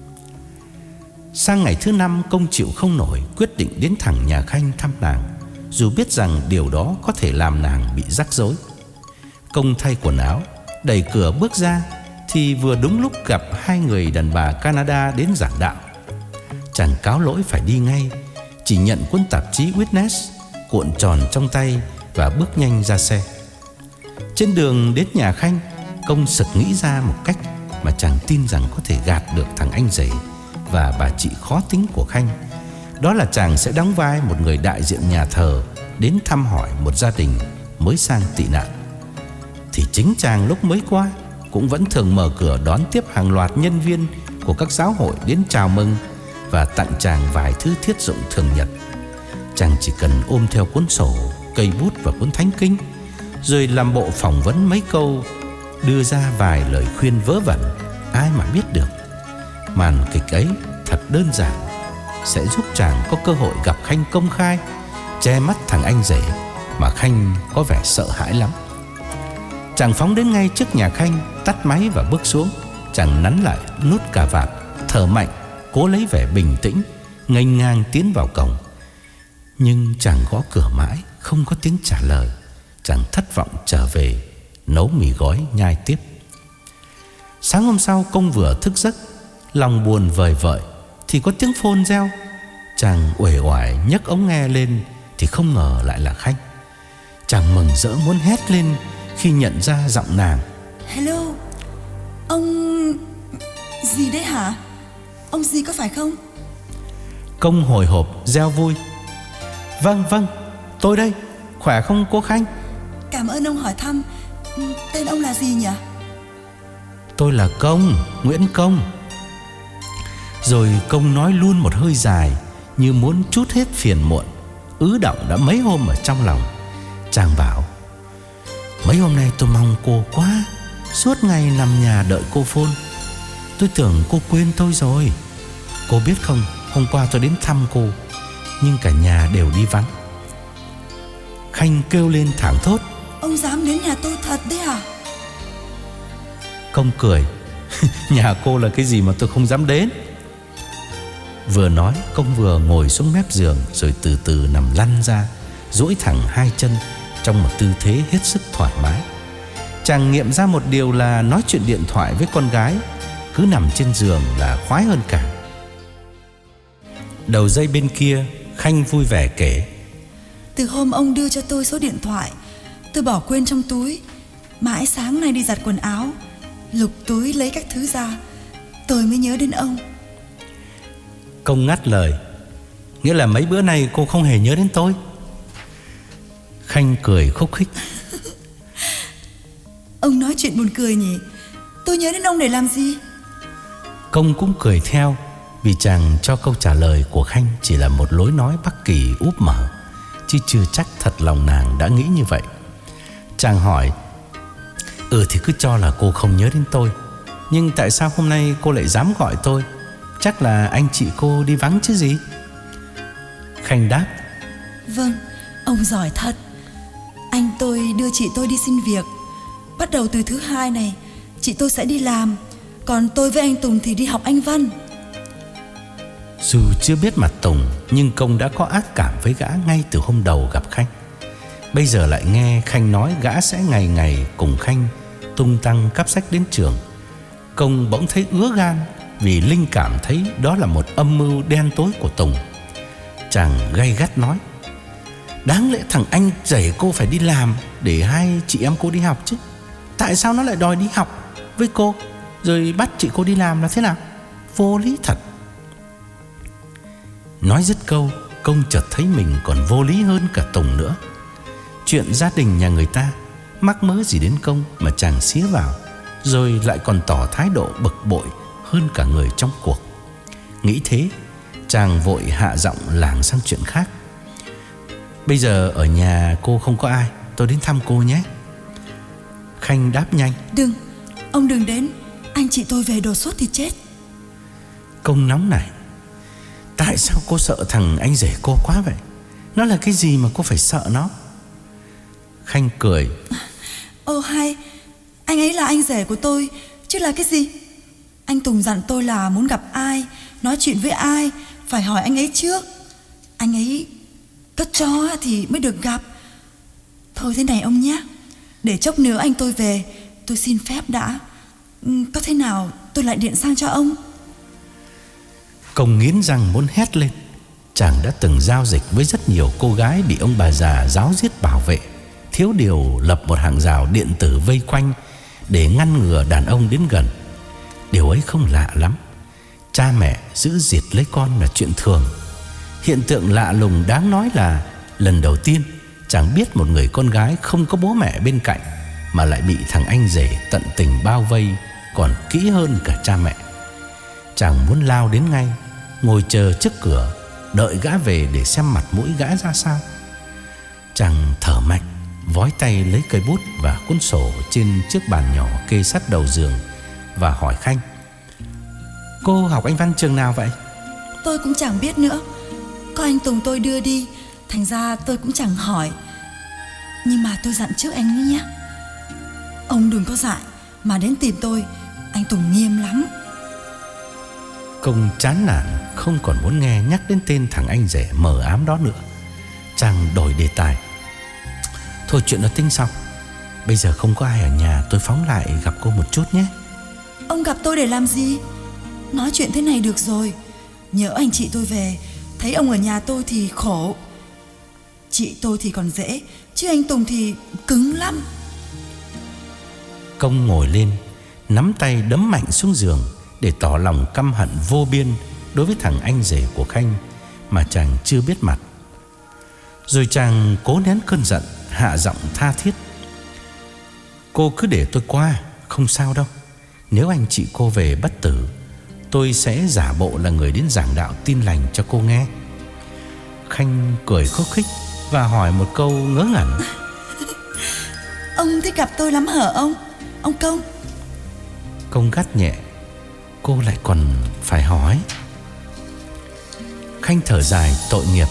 Sang ngày thứ năm, Công chịu không nổi, quyết định đến thẳng nhà Khanh thăm nàng, dù biết rằng điều đó có thể làm nàng bị rắc rối. Công thay quần áo, đẩy cửa bước ra thì vừa đúng lúc gặp hai người đàn bà Canada đến giảng đạo. Chàng cáo lỗi phải đi ngay, chỉ nhận cuốn tạp chí Witness cuộn tròn trong tay và bước nhanh ra xe. Trên đường đến nhà Khanh, Công sực nghĩ ra một cách mà chàng tin rằng có thể gạt được thằng anh rể và bà chị khó tính của Khanh. Đó là chàng sẽ đóng vai một người đại diện nhà thờ đến thăm hỏi một gia đình mới sang tị nạn. Thì chính chàng lúc mới qua cũng vẫn thường mở cửa đón tiếp hàng loạt nhân viên của các giáo hội đến chào mừng và tặng chàng vài thứ thiết dụng thường nhật. Chàng chỉ cần ôm theo cuốn sổ, cây bút và cuốn thánh kinh, rồi làm bộ phỏng vấn mấy câu đưa ra vài lời khuyên vớ vẩn, ai mà biết được. Màn kịch ấy thật đơn giản, sẽ giúp chàng có cơ hội gặp Khanh công khai, che mắt thằng anh rể mà Khanh có vẻ sợ hãi lắm. Chàng phóng đến ngay trước nhà Khanh, tắt máy và bước xuống. Chàng nắn lại nút cà vạt, thở mạnh, cố lấy vẻ bình tĩnh, nghênh ngang tiến vào cổng. Nhưng chàng gõ cửa mãi không có tiếng trả lời. Chàng thất vọng trở về nấu mì gói nhai tiếp. Sáng hôm sau, Công vừa thức giấc, lòng buồn vời vợi thì có tiếng phone reo. Chàng uể oải nhấc ống nghe lên thì không ngờ lại là Khanh. Chàng mừng rỡ muốn hét lên khi nhận ra giọng nàng. Hello, ông gì đấy hả? Ông gì có phải không? Công hồi hộp reo vui. Vâng vâng, tôi đây, khỏe không cô Khanh? Cảm ơn ông hỏi thăm. Tên ông là gì nhỉ? Tôi là Công, Nguyễn Công. Rồi Công nói luôn một hơi dài, như muốn trút hết phiền muộn ứ đọng đã mấy hôm ở trong lòng. Chàng bảo: mấy hôm nay tôi mong cô quá, suốt ngày nằm nhà đợi cô phone. Tôi tưởng cô quên tôi rồi. Cô biết không, hôm qua tôi đến thăm cô, nhưng cả nhà đều đi vắng. Khanh kêu lên thảng thốt: ông dám đến nhà tôi thật đấy à? Công cười: nhà cô là cái gì mà tôi không dám đến. Vừa nói, Công vừa ngồi xuống mép giường, rồi từ từ nằm lăn ra, duỗi thẳng hai chân trong một tư thế hết sức thoải mái. Chàng nghiệm ra một điều là nói chuyện điện thoại với con gái cứ nằm trên giường là khoái hơn cả. Đầu dây bên kia, Khanh vui vẻ kể: từ hôm ông đưa cho tôi số điện thoại, tôi bỏ quên trong túi. Mãi sáng nay đi giặt quần áo, lục túi lấy các thứ ra, tôi mới nhớ đến ông. Công ngắt lời: nghĩa là mấy bữa nay cô không hề nhớ đến tôi? Khanh cười khúc khích: ông nói chuyện buồn cười nhỉ, tôi nhớ đến ông để làm gì? Công cũng cười theo, vì chàng cho câu trả lời của Khanh chỉ là một lối nói Bắc Kỳ úp mở, chứ chưa chắc thật lòng nàng đã nghĩ như vậy. Chàng hỏi: ừ thì cứ cho là cô không nhớ đến tôi, nhưng tại sao hôm nay cô lại dám gọi tôi? Chắc là anh chị cô đi vắng chứ gì? Khanh đáp: vâng, ông giỏi thật. Anh tôi đưa chị tôi đi xin việc. Bắt đầu từ thứ hai này, chị tôi sẽ đi làm, còn tôi với anh Tùng thì đi học Anh văn. Dù chưa biết mặt Tùng, nhưng Công đã có ác cảm với gã ngay từ hôm đầu gặp Khanh. Bây giờ lại nghe Khanh nói gã sẽ ngày ngày cùng Khanh tung tăng cắp sách đến trường. Công bỗng thấy ứa gan, vì linh cảm thấy đó là một âm mưu đen tối của Tùng. Chàng gay gắt nói: đáng lẽ thằng anh rể cô phải đi làm để hai chị em cô đi học chứ. Tại sao nó lại đòi đi học với cô, rồi bắt chị cô đi làm là thế nào? Vô lý thật. Nói dứt câu, Công chợt thấy mình còn vô lý hơn cả Tùng nữa. Chuyện gia đình nhà người ta mắc mớ gì đến Công mà chàng xía vào, rồi lại còn tỏ thái độ bực bội hơn cả người trong cuộc. Nghĩ thế, chàng vội hạ giọng lảng sang chuyện khác: bây giờ ở nhà cô không có ai, tôi đến thăm cô nhé. Khanh đáp nhanh: đừng, ông đừng đến, anh chị tôi về đột xuất thì chết. Công nóng nảy: tại sao cô sợ thằng anh rể cô quá vậy? Nó là cái gì mà cô phải sợ nó? Khanh cười: ô hay, anh ấy là anh rể của tôi, chứ là cái gì? Anh Tùng dặn tôi là muốn gặp ai, nói chuyện với ai, phải hỏi anh ấy trước. Anh ấy có cho thì mới được gặp. Thôi thế này ông nhé, để chốc nữa anh tôi về, tôi xin phép đã. Có thế nào tôi lại điện sang cho ông. Công nghiến răng muốn hét lên. Chàng đã từng giao dịch với rất nhiều cô gái bị ông bà già giáo giết bảo vệ, thiếu điều lập một hàng rào điện tử vây quanh để ngăn ngừa đàn ông đến gần. Điều ấy không lạ lắm. Cha mẹ giữ diệt lấy con là chuyện thường. Hiện tượng lạ lùng đáng nói là lần đầu tiên chàng biết một người con gái không có bố mẹ bên cạnh mà lại bị thằng anh rể tận tình bao vây còn kỹ hơn cả cha mẹ. Chàng muốn lao đến ngay, ngồi chờ trước cửa, đợi gã về để xem mặt mũi gã ra sao. Chàng thở mạnh vói tay lấy cây bút và cuốn sổ trên chiếc bàn nhỏ kê sát đầu giường và hỏi Khanh: "Cô học Anh văn trường nào vậy?" Tôi cũng chẳng biết nữa. Có anh Tùng tôi đưa đi, thành ra tôi cũng chẳng hỏi. Nhưng mà tôi dặn trước anh nhé, ông đừng có dại mà đến tìm tôi, anh Tùng nghiêm lắm. Công chán nản, không còn muốn nghe nhắc đến tên thằng anh rể mờ ám đó nữa. Chàng đổi đề tài: "Thôi chuyện đó tính sau. Bây giờ không có ai ở nhà, tôi phóng lại gặp cô một chút nhé." Ông gặp tôi để làm gì? Nói chuyện thế này được rồi. Nhớ anh chị tôi về, thấy ông ở nhà tôi thì khổ. Chị tôi thì còn dễ, chứ anh Tùng thì cứng lắm. Công ngồi lên, nắm tay đấm mạnh xuống giường để tỏ lòng căm hận vô biên đối với thằng anh rể của Khanh mà chàng chưa biết mặt. Rồi chàng cố nén cơn giận, hạ giọng tha thiết: "Cô cứ để tôi qua, không sao đâu. Nếu anh chị cô về bất tử, tôi sẽ giả bộ là người đến giảng đạo tin lành cho cô nghe." Khanh cười khúc khích và hỏi một câu ngớ ngẩn: Ông thích gặp tôi lắm hả ông? Ông Công? Công gắt nhẹ: "Cô lại còn phải hỏi?" Khanh thở dài tội nghiệp: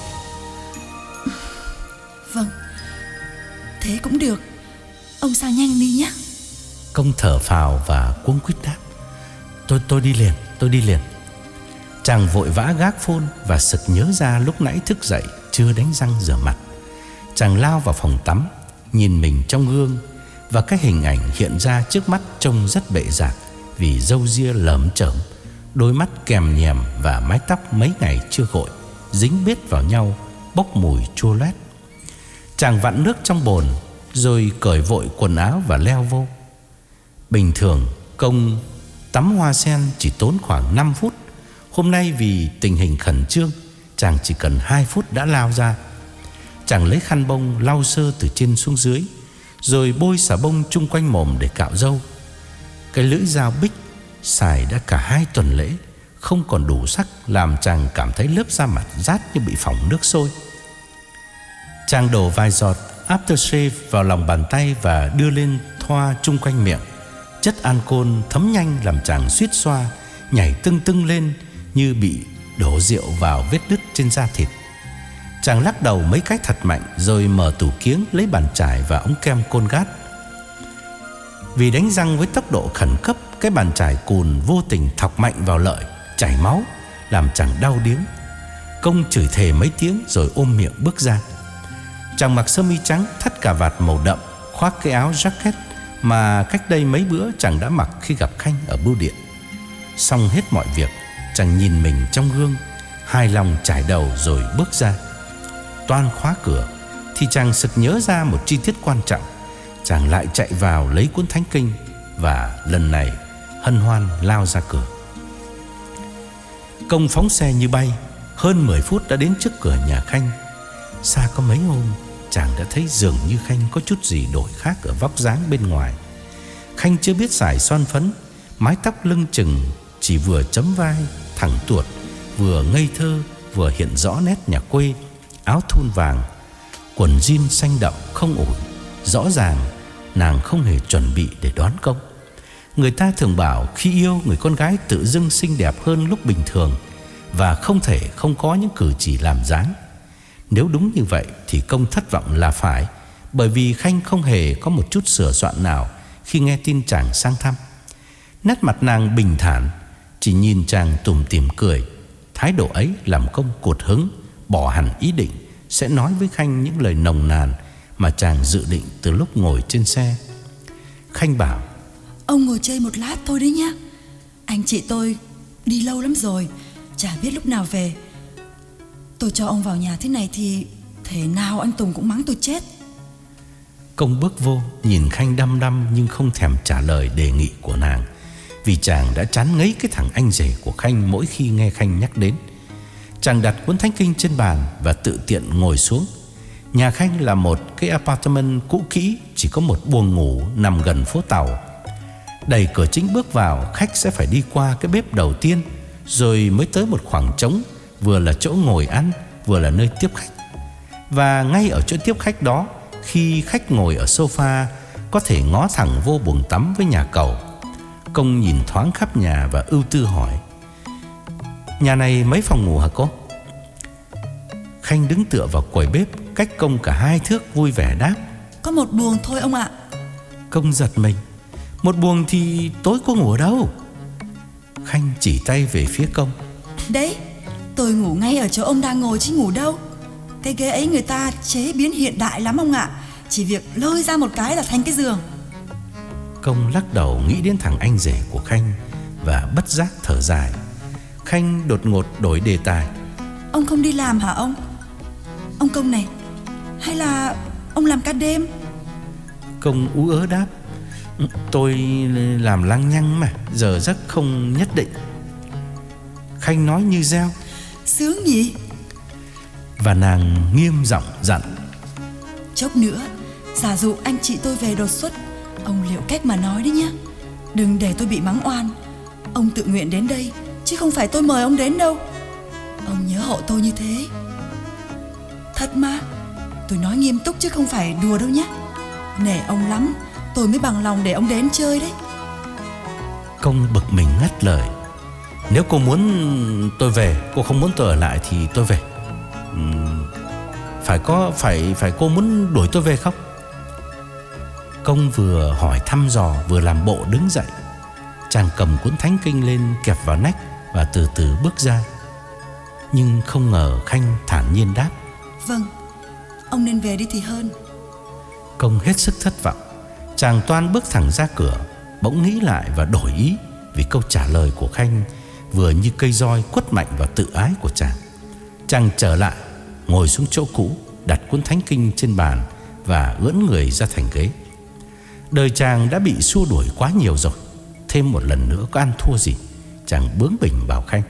"Vâng, thế cũng được. Ông sang nhanh đi nhé." Công thở phào và cuống quýt đáp: Tôi tôi đi liền, tôi đi liền." Chàng vội vã gác phone và sực nhớ ra lúc nãy thức dậy chưa đánh răng rửa mặt. Chàng lao vào phòng tắm, nhìn mình trong gương, và cái hình ảnh hiện ra trước mắt trông rất bệ rạc vì râu ria lởm chởm, đôi mắt kèm nhèm và mái tóc mấy ngày chưa gội dính bết vào nhau, bốc mùi chua loét. Chàng vặn nước trong bồn rồi cởi vội quần áo và leo vô. Bình thường Công tắm hoa sen chỉ tốn khoảng năm phút. Hôm nay vì tình hình khẩn trương, chàng chỉ cần hai phút đã lao ra. Chàng lấy khăn bông lau sơ từ trên xuống dưới, rồi bôi xà bông chung quanh mồm để cạo râu. Cái lưỡi dao bích xài đã cả hai tuần lễ không còn đủ sắc, làm chàng cảm thấy lớp da mặt rát như bị phỏng nước sôi. Chàng đổ vài giọt aftershave vào lòng bàn tay và đưa lên thoa chung quanh miệng. Chất alcohol thấm nhanh làm chàng suýt xoa, nhảy tưng tưng lên như bị đổ rượu vào vết đứt trên da thịt. Chàng lắc đầu mấy cái thật mạnh rồi mở tủ kiếng lấy bàn chải và ống kem Colgate. Vì đánh răng với tốc độ khẩn cấp, cái bàn chải cùn vô tình thọc mạnh vào lợi, chảy máu, làm chàng đau điếng. Công chửi thề mấy tiếng rồi ôm miệng bước ra. Chàng mặc sơ mi trắng thắt cà vạt màu đậm, khoác cái áo jacket mà cách đây mấy bữa chàng đã mặc khi gặp Khanh ở bưu điện. Xong hết mọi việc, chàng nhìn mình trong gương, hài lòng chải đầu rồi bước ra. Toan khóa cửa thì chàng sực nhớ ra một chi tiết quan trọng. Chàng lại chạy vào lấy cuốn thánh kinh và lần này hân hoan lao ra cửa. Công phóng xe như bay, hơn mười phút đã đến trước cửa nhà Khanh. Xa có mấy hôm, chàng đã thấy dường như Khanh có chút gì đổi khác ở vóc dáng bên ngoài. Khanh chưa biết xài son phấn, mái tóc lưng chừng chỉ vừa chấm vai, thẳng tuột, vừa ngây thơ, vừa hiện rõ nét nhà quê. Áo thun vàng, quần jean xanh đậm không ủi. Rõ ràng nàng không hề chuẩn bị để đón Công. Người ta thường bảo khi yêu, người con gái tự dưng xinh đẹp hơn lúc bình thường, và không thể không có những cử chỉ làm dáng. Nếu đúng như vậy thì Công thất vọng là phải, bởi vì Khanh không hề có một chút sửa soạn nào khi nghe tin chàng sang thăm. Nét mặt nàng bình thản, chỉ nhìn chàng tủm tỉm cười. Thái độ ấy làm Công cụt hứng, bỏ hẳn ý định sẽ nói với Khanh những lời nồng nàn mà chàng dự định từ lúc ngồi trên xe. Khanh bảo: Ông ngồi chơi một lát thôi đấy nhá. Anh chị tôi đi lâu lắm rồi, chả biết lúc nào về. Tôi cho ông vào nhà thế này thì thế nào anh Tùng cũng mắng tôi chết. Công bước vô, nhìn Khanh đăm đăm nhưng không thèm trả lời đề nghị của nàng, vì chàng đã chán ngấy cái thằng anh rể của Khanh mỗi khi nghe Khanh nhắc đến. Chàng đặt cuốn thánh kinh trên bàn và tự tiện ngồi xuống. Nhà Khanh là một cái apartment cũ kỹ, chỉ có một buồng ngủ nằm gần phố tàu. Đẩy cửa chính bước vào, khách sẽ phải đi qua cái bếp đầu tiên, rồi mới tới một khoảng trống, vừa là chỗ ngồi ăn, vừa là nơi tiếp khách. Và ngay ở chỗ tiếp khách đó khi khách ngồi ở sofa có thể ngó thẳng vô buồng tắm với nhà cầu. Công nhìn thoáng khắp nhà và ưu tư hỏi: "Nhà này mấy phòng ngủ hả cô?" Khanh đứng tựa vào quầy bếp cách Công cả hai thước vui vẻ đáp: "Có một buồng thôi ông ạ." Công giật mình: "Một buồng thì tối cô ngủ ở đâu?" Khanh chỉ tay về phía Công: "Đấy, tôi ngủ ngay ở chỗ ông đang ngồi chứ ngủ đâu. Cái ghế ấy người ta chế biến hiện đại lắm ông ạ. Chỉ việc lôi ra một cái là thành cái giường." Công lắc đầu nghĩ đến thằng anh rể của Khanh và bất giác thở dài. Khanh đột ngột đổi đề tài: "Ông không đi làm hả ông? Ông Công này, hay là ông làm ca đêm?" Công ú ớ đáp: "Tôi làm lăng nhăng mà, giờ giấc không nhất định." Khanh nói như reo: "Sướng nhỉ?" Và nàng nghiêm giọng dặn: "Chốc nữa, giả dụ anh chị tôi về đột xuất, ông liệu cách mà nói đấy nhá. Đừng để tôi bị mắng oan. Ông tự nguyện đến đây, chứ không phải tôi mời ông đến đâu. Ông nhớ hộ tôi như thế." "Thật mà, tôi nói nghiêm túc chứ không phải đùa đâu nhá. Nể ông lắm, tôi mới bằng lòng để ông đến chơi đấy." Công bực mình ngắt lời: "Nếu cô muốn tôi về, cô không muốn tôi ở lại thì tôi về. uhm, Phải có phải phải cô muốn đuổi tôi về không?" Công vừa hỏi thăm dò vừa làm bộ đứng dậy. Chàng cầm cuốn thánh kinh lên kẹp vào nách và từ từ bước ra. Nhưng không ngờ Khanh thản nhiên đáp: "Vâng, ông nên về đi thì hơn." Công hết sức thất vọng. Chàng toan bước thẳng ra cửa, bỗng nghĩ lại và đổi ý, vì câu trả lời của Khanh vừa như cây roi quất mạnh vào tự ái của chàng. Chàng trở lại, ngồi xuống chỗ cũ, đặt cuốn thánh kinh trên bàn và ưỡn người ra thành ghế. Đời chàng đã bị xua đuổi quá nhiều rồi, thêm một lần nữa có ăn thua gì. Chàng bướng bỉnh bảo Khanh: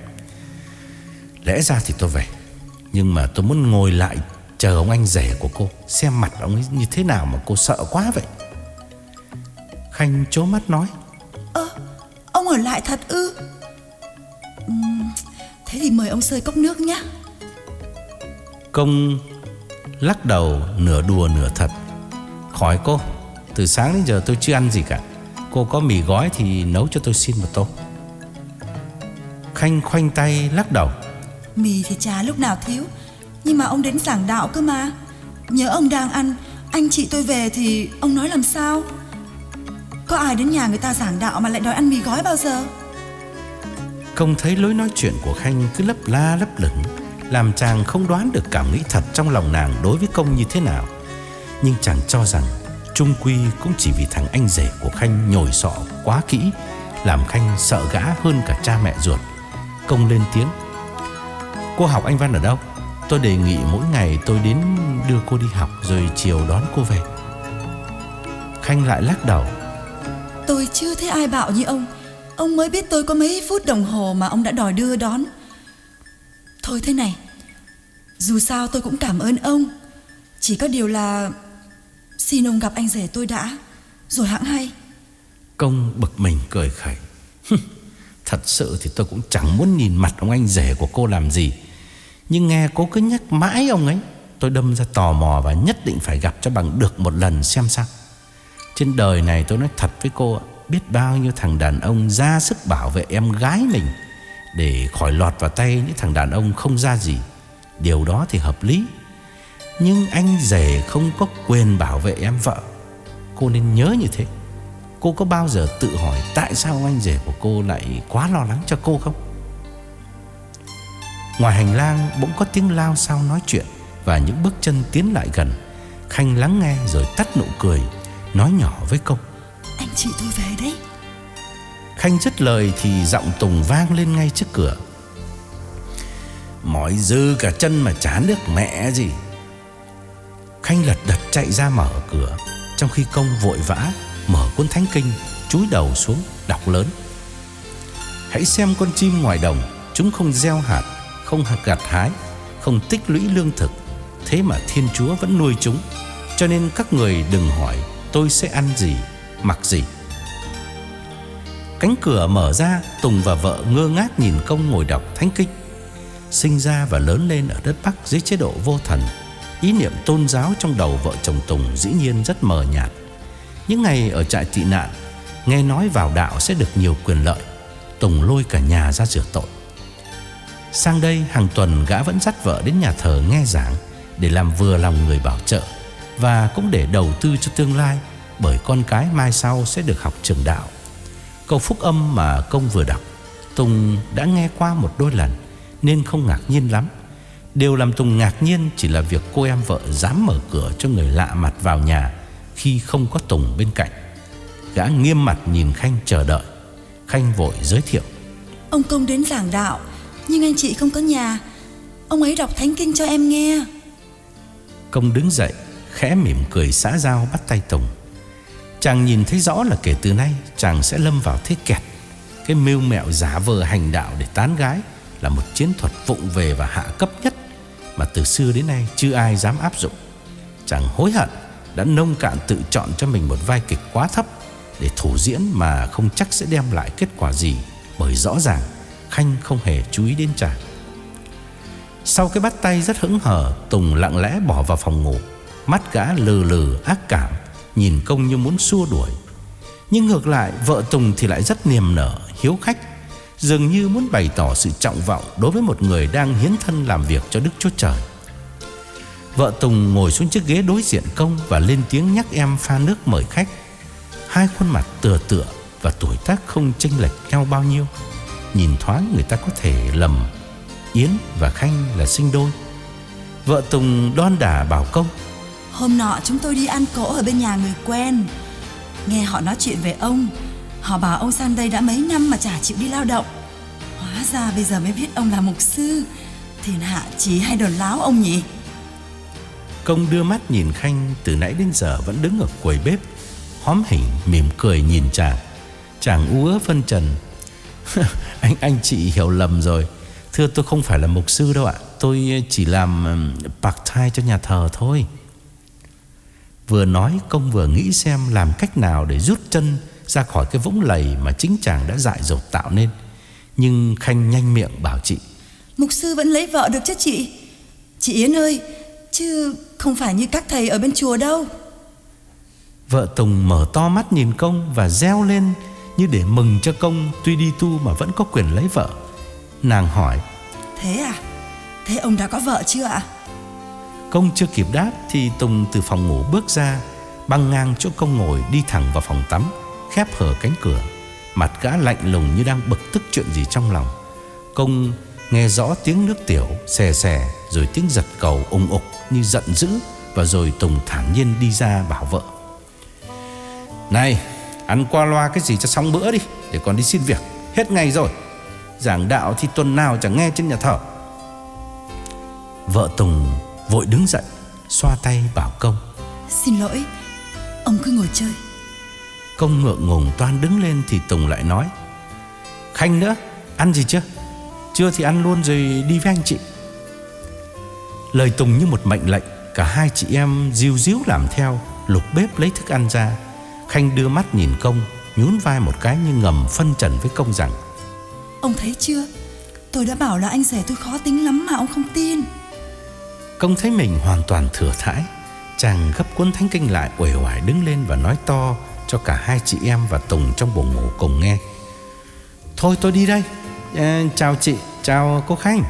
"Lẽ ra thì tôi về, nhưng mà tôi muốn ngồi lại chờ ông anh rể của cô, xem mặt ông ấy như thế nào mà cô sợ quá vậy." Khanh trố mắt nói: "Ơ, ông ở lại thật ư? Uhm, thế thì mời ông xơi cốc nước nhé." Công lắc đầu nửa đùa nửa thật: "Khỏi cô, từ sáng đến giờ tôi chưa ăn gì cả. Cô có mì gói thì nấu cho tôi xin một tô." Khanh khoanh tay lắc đầu: "Mì thì chả lúc nào thiếu, nhưng mà ông đến giảng đạo cơ mà. Nhớ ông đang ăn, anh chị tôi về thì ông nói làm sao? Có ai đến nhà người ta giảng đạo mà lại đòi ăn mì gói bao giờ?" Công thấy lối nói chuyện của Khanh cứ lấp la lấp lửng, làm chàng không đoán được cảm nghĩ thật trong lòng nàng đối với Công như thế nào. Nhưng chàng cho rằng chung quy cũng chỉ vì thằng anh rể của Khanh nhồi sọ quá kỹ, làm Khanh sợ gã hơn cả cha mẹ ruột. Công lên tiếng: "Cô học Anh văn ở đâu? Tôi đề nghị mỗi ngày tôi đến đưa cô đi học, rồi chiều đón cô về." Khanh lại lắc đầu: "Tôi chưa thấy ai bạo như ông. Ông mới biết tôi có mấy phút đồng hồ mà ông đã đòi đưa đón. Thôi thế này, dù sao tôi cũng cảm ơn ông. Chỉ có điều là xin ông gặp anh rể tôi đã, rồi hẵng hay." Công bực mình cười khẩy: "Thật sự thì tôi cũng chẳng muốn nhìn mặt ông anh rể của cô làm gì, nhưng nghe cô cứ nhắc mãi ông ấy, tôi đâm ra tò mò và nhất định phải gặp cho bằng được một lần xem sao. Trên đời này tôi nói thật với cô, biết bao nhiêu thằng đàn ông ra sức bảo vệ em gái mình để khỏi lọt vào tay những thằng đàn ông không ra gì. Điều đó thì hợp lý, nhưng anh rể không có quyền bảo vệ em vợ. Cô nên nhớ như thế. Cô có bao giờ tự hỏi tại sao anh rể của cô lại quá lo lắng cho cô không?" Ngoài hành lang bỗng có tiếng lao xao nói chuyện và những bước chân tiến lại gần. Khanh lắng nghe rồi tắt nụ cười, nói nhỏ với Công: "Anh chị tôi về đấy." Khanh dứt lời thì giọng Tùng vang lên ngay trước cửa: "Mỏi dư cả chân mà chán được mẹ gì." Khanh lật đật chạy ra mở cửa, trong khi Công vội vã mở cuốn thánh kinh, chúi đầu xuống đọc lớn: "Hãy xem con chim ngoài đồng, chúng không gieo hạt, không gặt hái, không tích lũy lương thực, thế mà Thiên Chúa vẫn nuôi chúng. Cho nên các người đừng hỏi tôi sẽ ăn gì, mặc gì." Cánh cửa mở ra, Tùng và vợ ngơ ngác nhìn Công ngồi đọc thánh kinh. Sinh ra và lớn lên ở đất Bắc dưới chế độ vô thần, Ý niệm tôn giáo trong đầu vợ chồng Tùng dĩ nhiên rất mờ nhạt. Những ngày ở trại tị nạn, nghe nói vào đạo sẽ được nhiều quyền lợi, Tùng lôi cả nhà ra rửa tội. Sang đây hàng tuần gã vẫn dắt vợ đến nhà thờ nghe giảng để làm vừa lòng người bảo trợ, và cũng để đầu tư cho tương lai, bởi con cái mai sau sẽ được học trường đạo. Câu phúc âm mà Công vừa đọc, Tùng đã nghe qua một đôi lần nên không ngạc nhiên lắm. Điều làm Tùng ngạc nhiên chỉ là việc cô em vợ dám mở cửa cho người lạ mặt vào nhà khi không có Tùng bên cạnh. Gã nghiêm mặt nhìn Khanh chờ đợi. Khanh vội giới thiệu: Ông Công đến giảng đạo, nhưng anh chị không có nhà. Ông ấy đọc thánh kinh cho em nghe. Công đứng dậy, khẽ mỉm cười xã giao bắt tay Tùng. Chàng nhìn thấy rõ là kể từ nay chàng sẽ lâm vào thế kẹt. Cái mưu mẹo giả vờ hành đạo để tán gái là một chiến thuật vụng về và hạ cấp nhất mà từ xưa đến nay chưa ai dám áp dụng. Chàng hối hận đã nông cạn tự chọn cho mình một vai kịch quá thấp để thủ diễn mà không chắc sẽ đem lại kết quả gì, bởi rõ ràng Khanh không hề chú ý đến chàng. Sau cái bắt tay rất hững hờ, Tùng lặng lẽ bỏ vào phòng ngủ. Mắt gã lừ lừ ác cảm, nhìn Công như muốn xua đuổi. Nhưng ngược lại, vợ Tùng thì lại rất niềm nở, hiếu khách, dường như muốn bày tỏ sự trọng vọng đối với một người đang hiến thân làm việc cho Đức Chúa Trời. Vợ Tùng ngồi xuống chiếc ghế đối diện Công và lên tiếng nhắc em pha nước mời khách. Hai khuôn mặt tựa tựa và tuổi tác không chênh lệch nhau bao nhiêu. Nhìn thoáng người ta có thể lầm Yến và Khanh là sinh đôi. Vợ Tùng đon đả bảo Công: Hôm nọ chúng tôi đi ăn cỗ ở bên nhà người quen. Nghe họ nói chuyện về ông. Họ bảo ông sang đây đã mấy năm mà chả chịu đi lao động. Hóa ra bây giờ mới biết ông là mục sư. Thiên hạ chỉ hay đồn láo ông nhỉ. Công đưa mắt nhìn Khanh từ nãy đến giờ vẫn đứng ở quầy bếp, hóm hỉnh mỉm cười nhìn chàng. Chàng ú ớ phân trần: Anh anh chị hiểu lầm rồi. Thưa, tôi không phải là mục sư đâu ạ. Tôi chỉ làm part-time cho nhà thờ thôi. Vừa nói, Công vừa nghĩ xem làm cách nào để rút chân ra khỏi cái vũng lầy mà chính chàng đã dại dột tạo nên. Nhưng Khanh nhanh miệng bảo chị: Mục sư vẫn lấy vợ được chứ chị. Chị Yến ơi, chứ không phải như các thầy ở bên chùa đâu. Vợ Tùng mở to mắt nhìn Công và reo lên như để mừng cho Công tuy đi tu mà vẫn có quyền lấy vợ. Nàng hỏi: Thế à? Thế ông đã có vợ chưa ạ? Công chưa kịp đáp thì Tùng từ phòng ngủ bước ra, băng ngang chỗ Công ngồi, đi thẳng vào phòng tắm, khép hờ cánh cửa. Mặt gã lạnh lùng như đang bực tức chuyện gì trong lòng. Công nghe rõ tiếng nước tiểu xè xè, rồi tiếng giật cầu ùng ục như giận dữ. Và rồi Tùng thản nhiên đi ra bảo vợ: Này, ăn qua loa cái gì cho xong bữa đi, để còn đi xin việc. Hết ngày rồi. Giảng đạo thì tuần nào chẳng nghe trên nhà thờ. Vợ Tùng vội đứng dậy, xoa tay bảo Công: Xin lỗi, ông cứ ngồi chơi. Công ngượng ngùng toan đứng lên thì Tùng lại nói: Khanh nữa, ăn gì chưa? Chưa thì ăn luôn rồi đi với anh chị. Lời Tùng như một mệnh lệnh. Cả hai chị em ríu ríu làm theo, lục bếp lấy thức ăn ra. Khanh đưa mắt nhìn Công, nhún vai một cái như ngầm phân trần với Công rằng: Ông thấy chưa, tôi đã bảo là anh rể tôi khó tính lắm mà ông không tin. Công thấy mình hoàn toàn thừa thãi. Chàng gấp cuốn thánh kinh lại, uể oải đứng lên và nói to cho cả hai chị em và Tùng trong buồng ngủ cùng nghe: Thôi tôi đi đây. à, Chào chị, chào cô Khanh.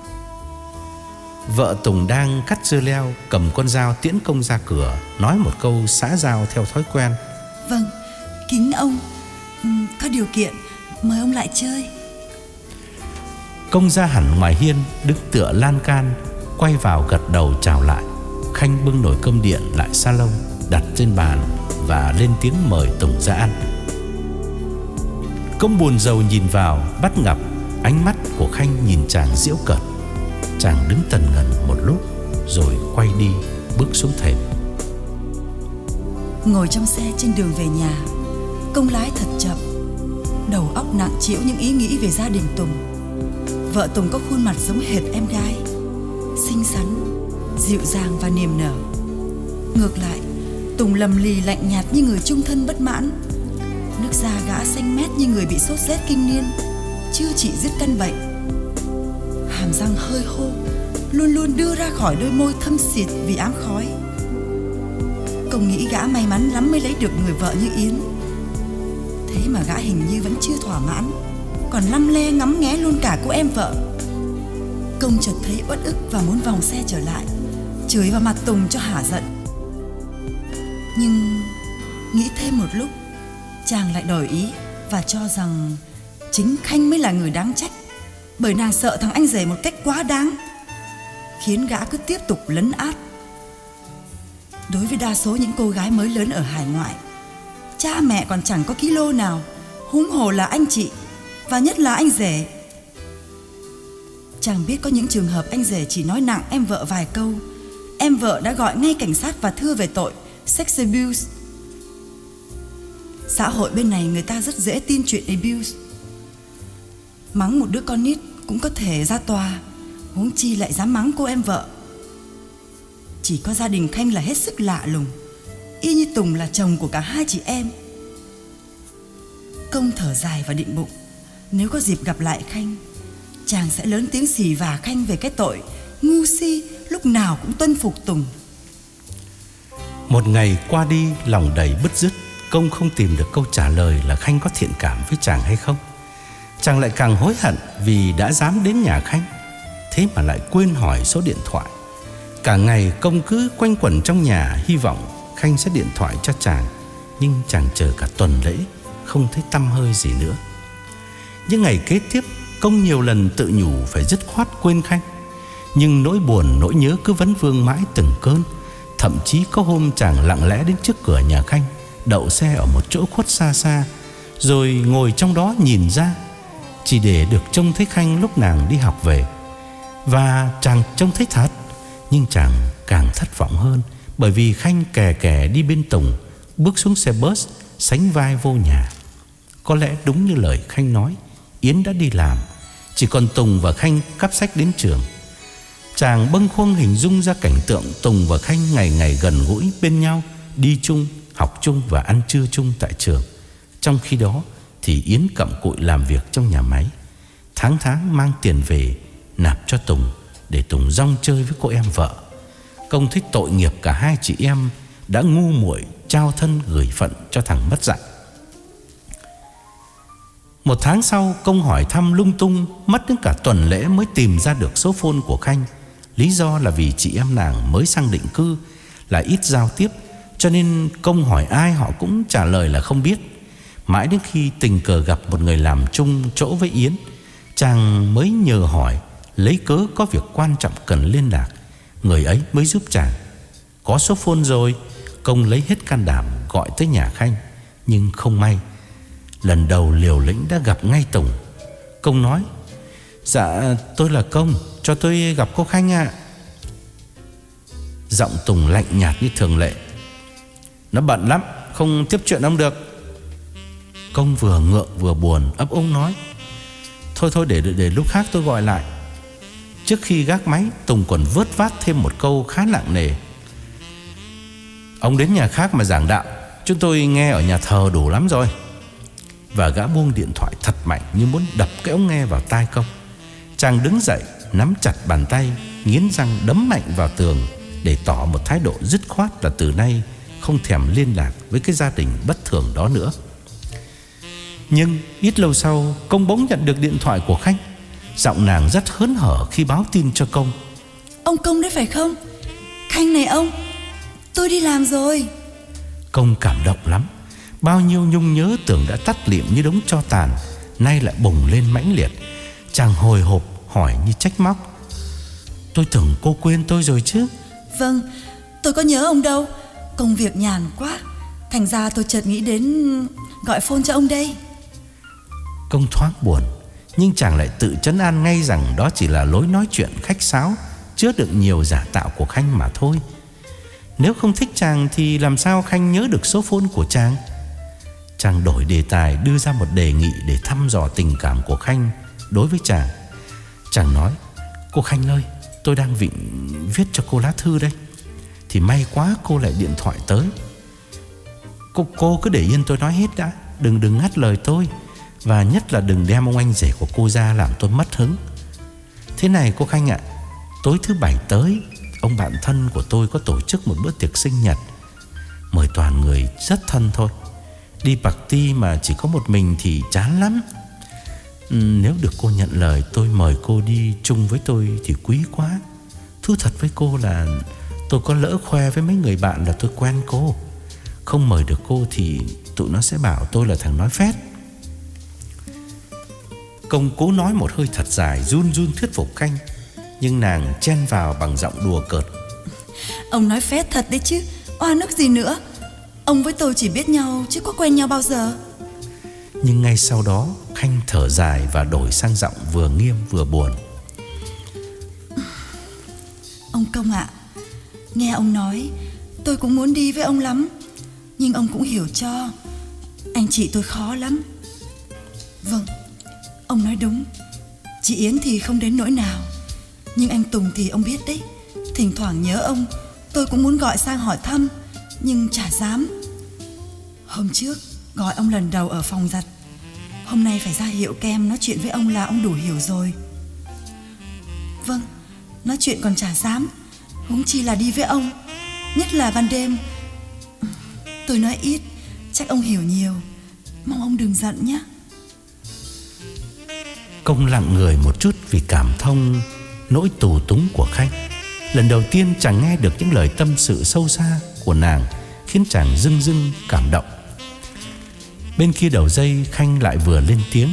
Vợ Tùng đang cắt dưa leo, cầm con dao tiễn Công ra cửa, nói một câu xã giao theo thói quen: Vâng, kính ông, ừ, có điều kiện mời ông lại chơi. Công ra hẳn ngoài hiên, đứng tựa lan can, quay vào gật đầu chào lại. Khanh bưng nồi cơm điện lại salon, đặt trên bàn và lên tiếng mời Tùng ra ăn. Công buồn rầu nhìn vào, bắt gặp ánh mắt của Khanh nhìn chàng giễu cợt. Chàng đứng tần ngần một lúc rồi quay đi, bước xuống thềm. Ngồi trong xe trên đường về nhà, Công lái thật chậm, đầu óc nặng trĩu những ý nghĩ về gia đình Tùng. Vợ Tùng có khuôn mặt giống hệt em gái, xinh xắn, dịu dàng và niềm nở. Ngược lại, Tùng lầm lì lạnh nhạt như người chung thân bất mãn. Nước da gã xanh mét như người bị sốt rét kinh niên, chưa trị dứt căn bệnh. Hàm răng hơi khô, luôn luôn đưa ra khỏi đôi môi thâm xịt vì áng khói. Công nghĩ gã may mắn lắm mới lấy được người vợ như Yến. Thế mà gã hình như vẫn chưa thỏa mãn, còn lăm le ngắm nghé luôn cả cô em vợ. Công chợt thấy uất ức và muốn vòng xe trở lại, chửi vào mặt Tùng cho hả giận. Nhưng nghĩ thêm một lúc, chàng lại đổi ý và cho rằng chính Khanh mới là người đáng trách, bởi nàng sợ thằng anh rể một cách quá đáng, khiến gã cứ tiếp tục lấn át. Đối với đa số những cô gái mới lớn ở hải ngoại, cha mẹ còn chẳng có ký lô nào, huống hồ là anh chị, và nhất là anh rể. Chàng biết có những trường hợp anh rể chỉ nói nặng em vợ vài câu, em vợ đã gọi ngay cảnh sát và thưa về tội sex abuse. Xã hội bên này người ta rất dễ tin chuyện abuse. Mắng một đứa con nít cũng có thể ra tòa, huống chi lại dám mắng cô em vợ. Chỉ có gia đình Khanh là hết sức lạ lùng, y như Tùng là chồng của cả hai chị em. Công thở dài và định bụng, nếu có dịp gặp lại Khanh, chàng sẽ lớn tiếng xì vả Khanh về cái tội ngu si lúc nào cũng tuân phục Tùng. Một ngày qua đi, lòng đầy bứt rứt, Công không tìm được câu trả lời là Khanh có thiện cảm với chàng hay không. Chàng lại càng hối hận vì đã dám đến nhà Khanh, thế mà lại quên hỏi số điện thoại. Cả ngày Công cứ quanh quẩn trong nhà, hy vọng Khanh sẽ điện thoại cho chàng. Nhưng chàng chờ cả tuần lễ, không thấy tăm hơi gì nữa. Những ngày kế tiếp, Công nhiều lần tự nhủ phải dứt khoát quên Khanh, nhưng nỗi buồn, nỗi nhớ cứ vấn vương mãi từng cơn. Thậm chí có hôm chàng lặng lẽ đến trước cửa nhà Khanh, đậu xe ở một chỗ khuất xa xa, rồi ngồi trong đó nhìn ra, chỉ để được trông thấy Khanh lúc nàng đi học về. Và chàng trông thấy thật, nhưng chàng càng thất vọng hơn, bởi vì Khanh kè kè đi bên Tùng, bước xuống xe bus, sánh vai vô nhà. Có lẽ đúng như lời Khanh nói, Yến đã đi làm, chỉ còn Tùng và Khanh cắp sách đến trường. Chàng bâng khuâng hình dung ra cảnh tượng Tùng và Khanh ngày ngày gần gũi bên nhau, đi chung, học chung và ăn trưa chung tại trường. Trong khi đó thì Yến cặm cụi làm việc trong nhà máy, tháng tháng mang tiền về nạp cho Tùng để Tùng rong chơi với cô em vợ. Công thấy tội nghiệp cả hai chị em đã ngu muội trao thân gửi phận cho thằng mất dạy. Một tháng sau, Công hỏi thăm lung tung, mất đến cả tuần lễ mới tìm ra được số phone của Khanh. Lý do là vì chị em nàng mới sang định cư, là ít giao tiếp, cho nên Công hỏi ai họ cũng trả lời là không biết. Mãi đến khi tình cờ gặp một người làm chung chỗ với Yến, chàng mới nhờ hỏi, lấy cớ có việc quan trọng cần liên lạc. Người ấy mới giúp chàng. Có số phone rồi, Công lấy hết can đảm gọi tới nhà Khanh. Nhưng không may, lần đầu liều lĩnh đã gặp ngay Tùng. Công nói, dạ tôi là Công, cho tôi gặp cô Khanh ạ. Giọng Tùng lạnh nhạt như thường lệ, nó bận lắm, không tiếp chuyện ông được. Công vừa ngượng vừa buồn, ấp úng nói, Thôi thôi để, để lúc khác tôi gọi lại. Trước khi gác máy, Tùng còn vớt vát thêm một câu khá nặng nề, ông đến nhà khác mà giảng đạo, chúng tôi nghe ở nhà thờ đủ lắm rồi. Và gã buông điện thoại thật mạnh, như muốn đập cái ống nghe vào tai Công. Chàng đứng dậy, nắm chặt bàn tay, nghiến răng đấm mạnh vào tường, để tỏ một thái độ dứt khoát là từ nay không thèm liên lạc với cái gia đình bất thường đó nữa. Nhưng ít lâu sau, Công bỗng nhận được điện thoại của Khanh. Giọng nàng rất hớn hở khi báo tin cho Công. Ông Công đấy phải không? Khanh này ông, tôi đi làm rồi. Công cảm động lắm. Bao nhiêu nhung nhớ tưởng đã tắt liệm như đống tro tàn, nay lại bùng lên mãnh liệt. Chàng hồi hộp hỏi như trách móc, tôi tưởng cô quên tôi rồi chứ? Vâng, tôi có nhớ ông đâu, công việc nhàn quá, thành ra tôi chợt nghĩ đến gọi phone cho ông đây. Công thoáng buồn, nhưng chàng lại tự trấn an ngay rằng đó chỉ là lối nói chuyện khách sáo, chứa đựng nhiều giả tạo của Khanh mà thôi. Nếu không thích chàng thì làm sao Khanh nhớ được số phone của chàng? Chàng đổi đề tài, đưa ra một đề nghị để thăm dò tình cảm của Khanh đối với chàng. Chàng nói, cô Khanh ơi, tôi đang vịnh viết cho cô lá thư đây, thì may quá cô lại điện thoại tới. Cô, cô cứ để yên tôi nói hết đã, đừng đừng ngắt lời tôi, và nhất là đừng đem ông anh rể của cô ra làm tôi mất hứng. Thế này cô Khanh ạ, tối thứ bảy tới, ông bạn thân của tôi có tổ chức một bữa tiệc sinh nhật, mời toàn người rất thân thôi. Đi party mà chỉ có một mình thì chán lắm. ừ, Nếu được cô nhận lời tôi mời cô đi chung với tôi thì quý quá. Thú thật với cô là tôi có lỡ khoe với mấy người bạn là tôi quen cô. Không mời được cô thì tụi nó sẽ bảo tôi là thằng nói phét. Công cố nói một hơi thật dài, run run thuyết phục Khanh, nhưng nàng chen vào bằng giọng đùa cợt. Ông nói phét thật đấy chứ, oan ức gì nữa. Ông với tôi chỉ biết nhau chứ có quen nhau bao giờ. Nhưng ngay sau đó Khanh thở dài và đổi sang giọng vừa nghiêm vừa buồn. Ông Công ạ, nghe ông nói tôi cũng muốn đi với ông lắm, nhưng ông cũng hiểu cho anh chị tôi khó lắm. Vâng, ông nói đúng. Chị Yến thì không đến nỗi nào, nhưng anh Tùng thì ông biết đấy, thỉnh thoảng nhớ ông, tôi cũng muốn gọi sang hỏi thăm, nhưng chả dám. Hôm trước gọi ông lần đầu ở phòng giặt, hôm nay phải ra hiệu kem nói chuyện với ông là ông đủ hiểu rồi. Vâng, nói chuyện còn chả dám, huống chi là đi với ông, nhất là ban đêm. Tôi nói ít, chắc ông hiểu nhiều, mong ông đừng giận nhé. Công lặng người một chút vì cảm thông nỗi tù túng của Khanh. Lần đầu tiên chàng nghe được những lời tâm sự sâu xa của nàng, khiến chàng rưng rưng cảm động. Bên kia đầu dây Khanh lại vừa lên tiếng.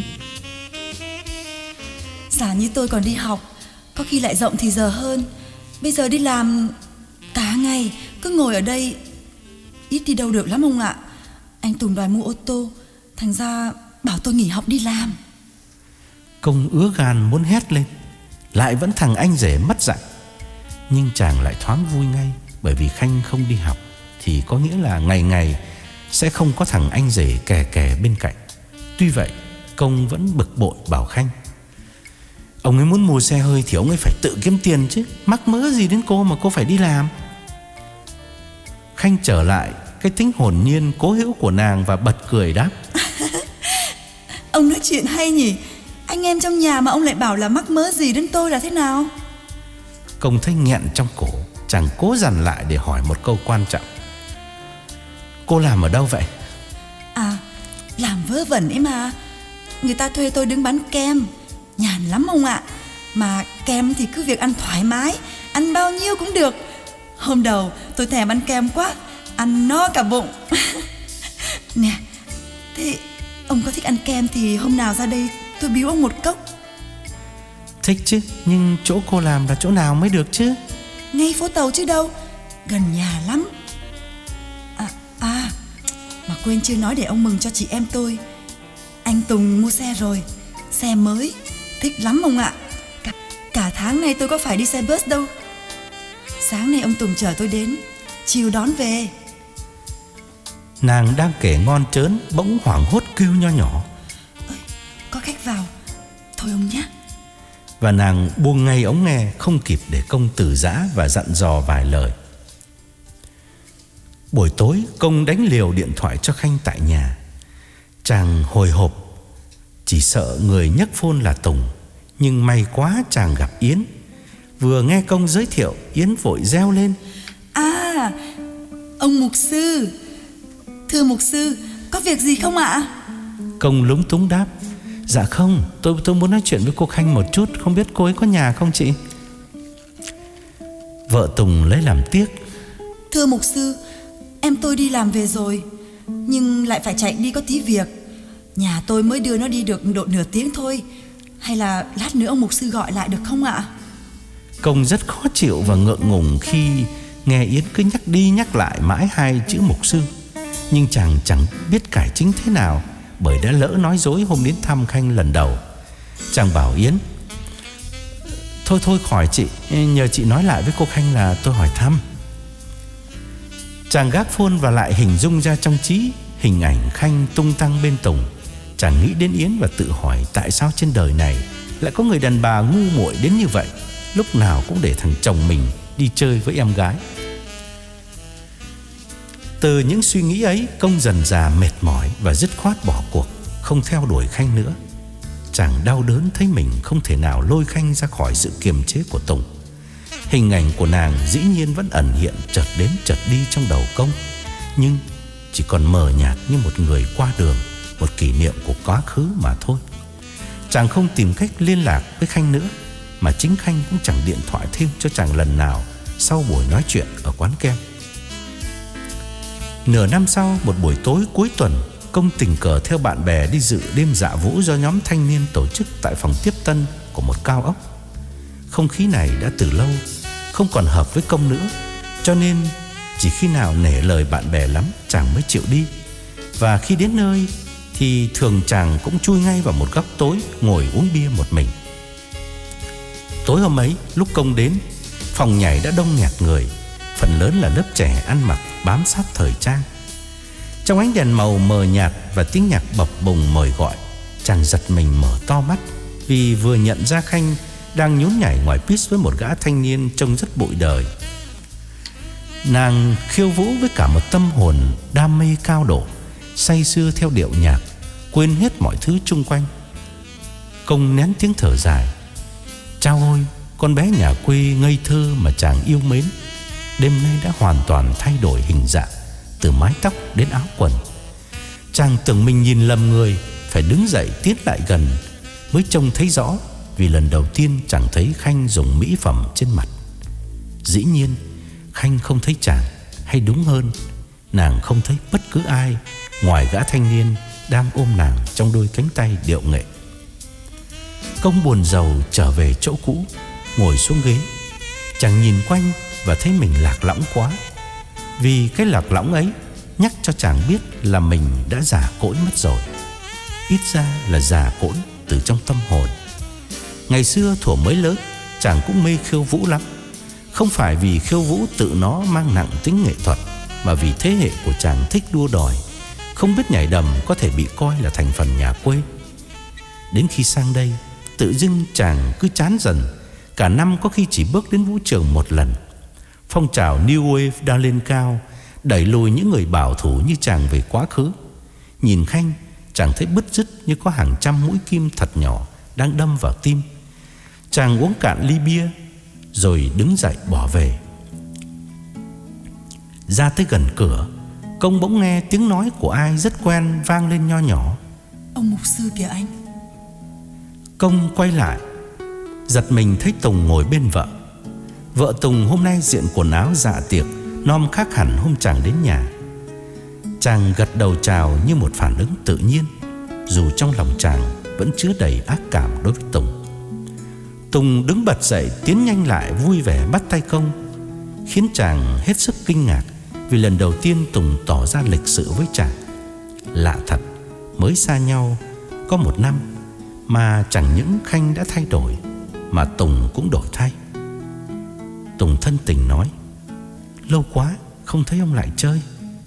Giả như tôi còn đi học, có khi lại rộng thì giờ hơn. Bây giờ đi làm cả ngày, cứ ngồi ở đây, ít đi đâu được lắm ông ạ. Anh Tùng đòi mua ô tô, thành ra bảo tôi nghỉ học đi làm. Công ứa gan muốn hét lên, lại vẫn thằng anh rể mất dạy. Nhưng chàng lại thoáng vui ngay, bởi vì Khanh không đi học thì có nghĩa là ngày ngày sẽ không có thằng anh rể kè kè bên cạnh. Tuy vậy Công vẫn bực bội bảo Khanh, ông ấy muốn mua xe hơi thì ông ấy phải tự kiếm tiền chứ, mắc mớ gì đến cô mà cô phải đi làm. Khanh trở lại cái tính hồn nhiên cố hữu của nàng và bật cười đáp. Ông nói chuyện hay nhỉ. Anh em trong nhà mà ông lại bảo là mắc mớ gì đến tôi là thế nào? Công thấy nghẹn trong cổ, chàng cố dằn lại để hỏi một câu quan trọng. Cô làm ở đâu vậy? À, làm vớ vẩn ấy mà. Người ta thuê tôi đứng bán kem, nhàn lắm ông ạ. Mà kem thì cứ việc ăn thoải mái, ăn bao nhiêu cũng được. Hôm đầu tôi thèm ăn kem quá, ăn no cả bụng. Nè, thế ông có thích ăn kem thì hôm nào ra đây tôi biếu ông một cốc. Thích chứ, nhưng chỗ cô làm là chỗ nào mới được chứ? Ngay phố Tàu chứ đâu, gần nhà lắm. À, à mà quên chưa nói để ông mừng cho chị em tôi. Anh Tùng mua xe rồi, xe mới, thích lắm ông ạ. Cả, cả tháng nay tôi có phải đi xe bus đâu. Sáng nay ông Tùng chở tôi đến, chiều đón về. Nàng đang kể ngon trớn, bỗng hoảng hốt kêu nho nhỏ. Ơi, có khách vào, thôi ông nhé. Và nàng buông ngay ống nghe, không kịp để Công từ giã và dặn dò vài lời. Buổi tối Công đánh liều điện thoại cho Khanh tại nhà. Chàng hồi hộp, chỉ sợ người nhấc phone là Tùng. Nhưng may quá chàng gặp Yến. Vừa nghe Công giới thiệu, Yến vội reo lên. À, ông mục sư. Thưa mục sư, có việc gì không ạ? Công lúng túng đáp. Dạ không, tôi tôi muốn nói chuyện với cô Khanh một chút. Không biết cô ấy có nhà không chị? Vợ Tùng lấy làm tiếc. Thưa mục sư, em tôi đi làm về rồi, nhưng lại phải chạy đi có tí việc. Nhà tôi mới đưa nó đi được độ nửa tiếng thôi. Hay là lát nữa ông mục sư gọi lại được không ạ? Công rất khó chịu và ngượng ngùng khi nghe Yến cứ nhắc đi nhắc lại mãi hai chữ mục sư. Nhưng chàng chẳng biết cải chính thế nào, bởi đã lỡ nói dối hôm đến thăm Khanh lần đầu. Chàng bảo Yến, Thôi thôi khỏi chị, nhờ chị nói lại với cô Khanh là tôi hỏi thăm. Chàng gác phone và lại hình dung ra trong trí hình ảnh Khanh tung tăng bên Tùng. Chàng nghĩ đến Yến và tự hỏi tại sao trên đời này lại có người đàn bà ngu muội đến như vậy, lúc nào cũng để thằng chồng mình đi chơi với em gái. Từ những suy nghĩ ấy, Công dần dà mệt mỏi và dứt khoát bỏ cuộc, không theo đuổi Khanh nữa. Chàng đau đớn thấy mình không thể nào lôi Khanh ra khỏi sự kiềm chế của Tùng. Hình ảnh của nàng dĩ nhiên vẫn ẩn hiện chợt đến chợt đi trong đầu Công, nhưng chỉ còn mờ nhạt như một người qua đường, một kỷ niệm của quá khứ mà thôi. Chàng không tìm cách liên lạc với Khanh nữa, mà chính Khanh cũng chẳng điện thoại thêm cho chàng lần nào sau buổi nói chuyện ở quán kem. Nửa năm sau, một buổi tối cuối tuần, Công tình cờ theo bạn bè đi dự đêm dạ vũ do nhóm thanh niên tổ chức tại phòng tiếp tân của một cao ốc. Không khí này đã từ lâu không còn hợp với Công nữa, cho nên chỉ khi nào nể lời bạn bè lắm chàng mới chịu đi. Và khi đến nơi thì thường chàng cũng chui ngay vào một góc tối, ngồi uống bia một mình. Tối hôm ấy, lúc Công đến, phòng nhảy đã đông nghẹt người, phần lớn là lớp trẻ ăn mặc bám sát thời trang. Trong ánh đèn màu mờ nhạt và tiếng nhạc bập bùng mời gọi, chàng giật mình mở to mắt, vì vừa nhận ra Khanh đang nhún nhảy ngoài pit với một gã thanh niên trông rất bụi đời. Nàng khiêu vũ với cả một tâm hồn đam mê cao độ, say sưa theo điệu nhạc, quên hết mọi thứ chung quanh. Công nén tiếng thở dài. Chao ôi, con bé nhà quê ngây thơ mà chàng yêu mến, đêm nay đã hoàn toàn thay đổi hình dạng, từ mái tóc đến áo quần. Chàng tưởng mình nhìn lầm người, phải đứng dậy tiến lại gần mới trông thấy rõ, vì lần đầu tiên chàng thấy Khanh dùng mỹ phẩm trên mặt. Dĩ nhiên Khanh không thấy chàng, hay đúng hơn, nàng không thấy bất cứ ai ngoài gã thanh niên đang ôm nàng trong đôi cánh tay điệu nghệ. Công buồn rầu trở về chỗ cũ, ngồi xuống ghế. Chàng nhìn quanh và thấy mình lạc lõng quá, vì cái lạc lõng ấy nhắc cho chàng biết là mình đã già cỗi mất rồi. Ít ra là già cỗi từ trong tâm hồn. Ngày xưa thuở mới lớn, chàng cũng mê khiêu vũ lắm. Không phải vì khiêu vũ tự nó mang nặng tính nghệ thuật, mà vì thế hệ của chàng thích đua đòi, không biết nhảy đầm có thể bị coi là thành phần nhà quê. Đến khi sang đây, tự dưng chàng cứ chán dần. Cả năm có khi chỉ bước đến vũ trường một lần. Phong trào New Wave đang lên cao, đẩy lùi những người bảo thủ như chàng về quá khứ. Nhìn Khanh, chàng thấy bứt rứt như có hàng trăm mũi kim thật nhỏ đang đâm vào tim. Chàng uống cạn ly bia rồi đứng dậy bỏ về. Ra tới gần cửa, Công bỗng nghe tiếng nói của ai rất quen vang lên nho nhỏ. Ông mục sư kìa anh. Công quay lại, giật mình thấy Tùng ngồi bên vợ. Vợ Tùng hôm nay diện quần áo dạ tiệc, nom khác hẳn hôm chàng đến nhà. Chàng gật đầu chào như một phản ứng tự nhiên, dù trong lòng chàng vẫn chứa đầy ác cảm đối với Tùng. Tùng đứng bật dậy, tiến nhanh lại, vui vẻ bắt tay Công, khiến chàng hết sức kinh ngạc, vì lần đầu tiên Tùng tỏ ra lịch sự với chàng. Lạ thật, mới xa nhau có một năm mà chẳng những Khanh đã thay đổi, mà Tùng cũng đổi thay. Tùng thân tình nói: lâu quá không thấy ông lại chơi.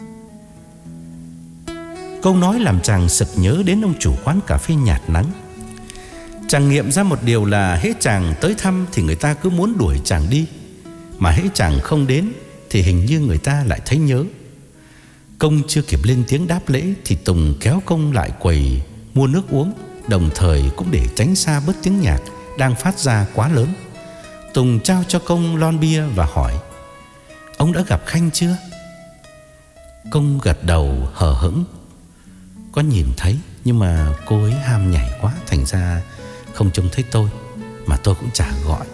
Câu nói làm chàng sực nhớ đến ông chủ quán cà phê nhạt nắng. Chàng nghiệm ra một điều là hễ chàng tới thăm thì người ta cứ muốn đuổi chàng đi, mà hễ chàng không đến thì hình như người ta lại thấy nhớ. Công chưa kịp lên tiếng đáp lễ thì Tùng kéo Công lại quầy mua nước uống, đồng thời cũng để tránh xa bớt tiếng nhạc đang phát ra quá lớn. Tùng trao cho Công lon bia và hỏi: ông đã gặp Khanh chưa? Công gật đầu hờ hững: có nhìn thấy, nhưng mà cô ấy ham nhảy quá, thành ra không trông thấy tôi, mà tôi cũng chả gọi.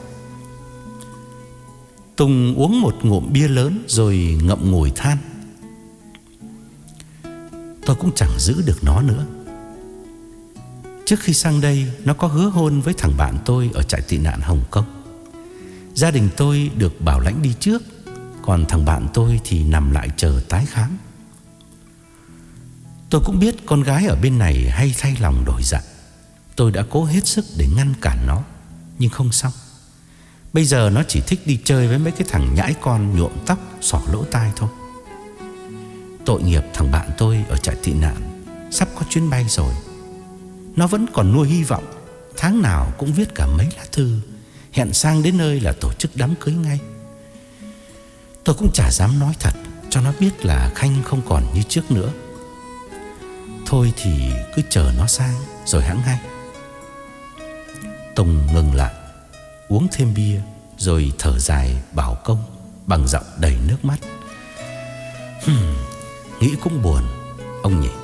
Tùng uống một ngụm bia lớn rồi ngậm ngùi than: tôi cũng chẳng giữ được nó nữa. Trước khi sang đây, nó có hứa hôn với thằng bạn tôi ở trại tị nạn Hồng Kông. Gia đình tôi được bảo lãnh đi trước, còn thằng bạn tôi thì nằm lại chờ tái khám. Tôi cũng biết con gái ở bên này hay thay lòng đổi dạ. Tôi đã cố hết sức để ngăn cản nó, nhưng không xong. Bây giờ nó chỉ thích đi chơi với mấy cái thằng nhãi con nhuộm tóc, xỏ lỗ tai thôi. Tội nghiệp thằng bạn tôi ở trại tị nạn, sắp có chuyến bay rồi. Nó vẫn còn nuôi hy vọng, tháng nào cũng viết cả mấy lá thư hẹn sang đến nơi là tổ chức đám cưới ngay. Tôi cũng chả dám nói thật cho nó biết là Khanh không còn như trước nữa. Thôi thì cứ chờ nó sang rồi hẵng hay. Tùng ngừng lại, uống thêm bia rồi thở dài bảo Công bằng giọng đầy nước mắt: Hừm, nghĩ cũng buồn ông nhỉ.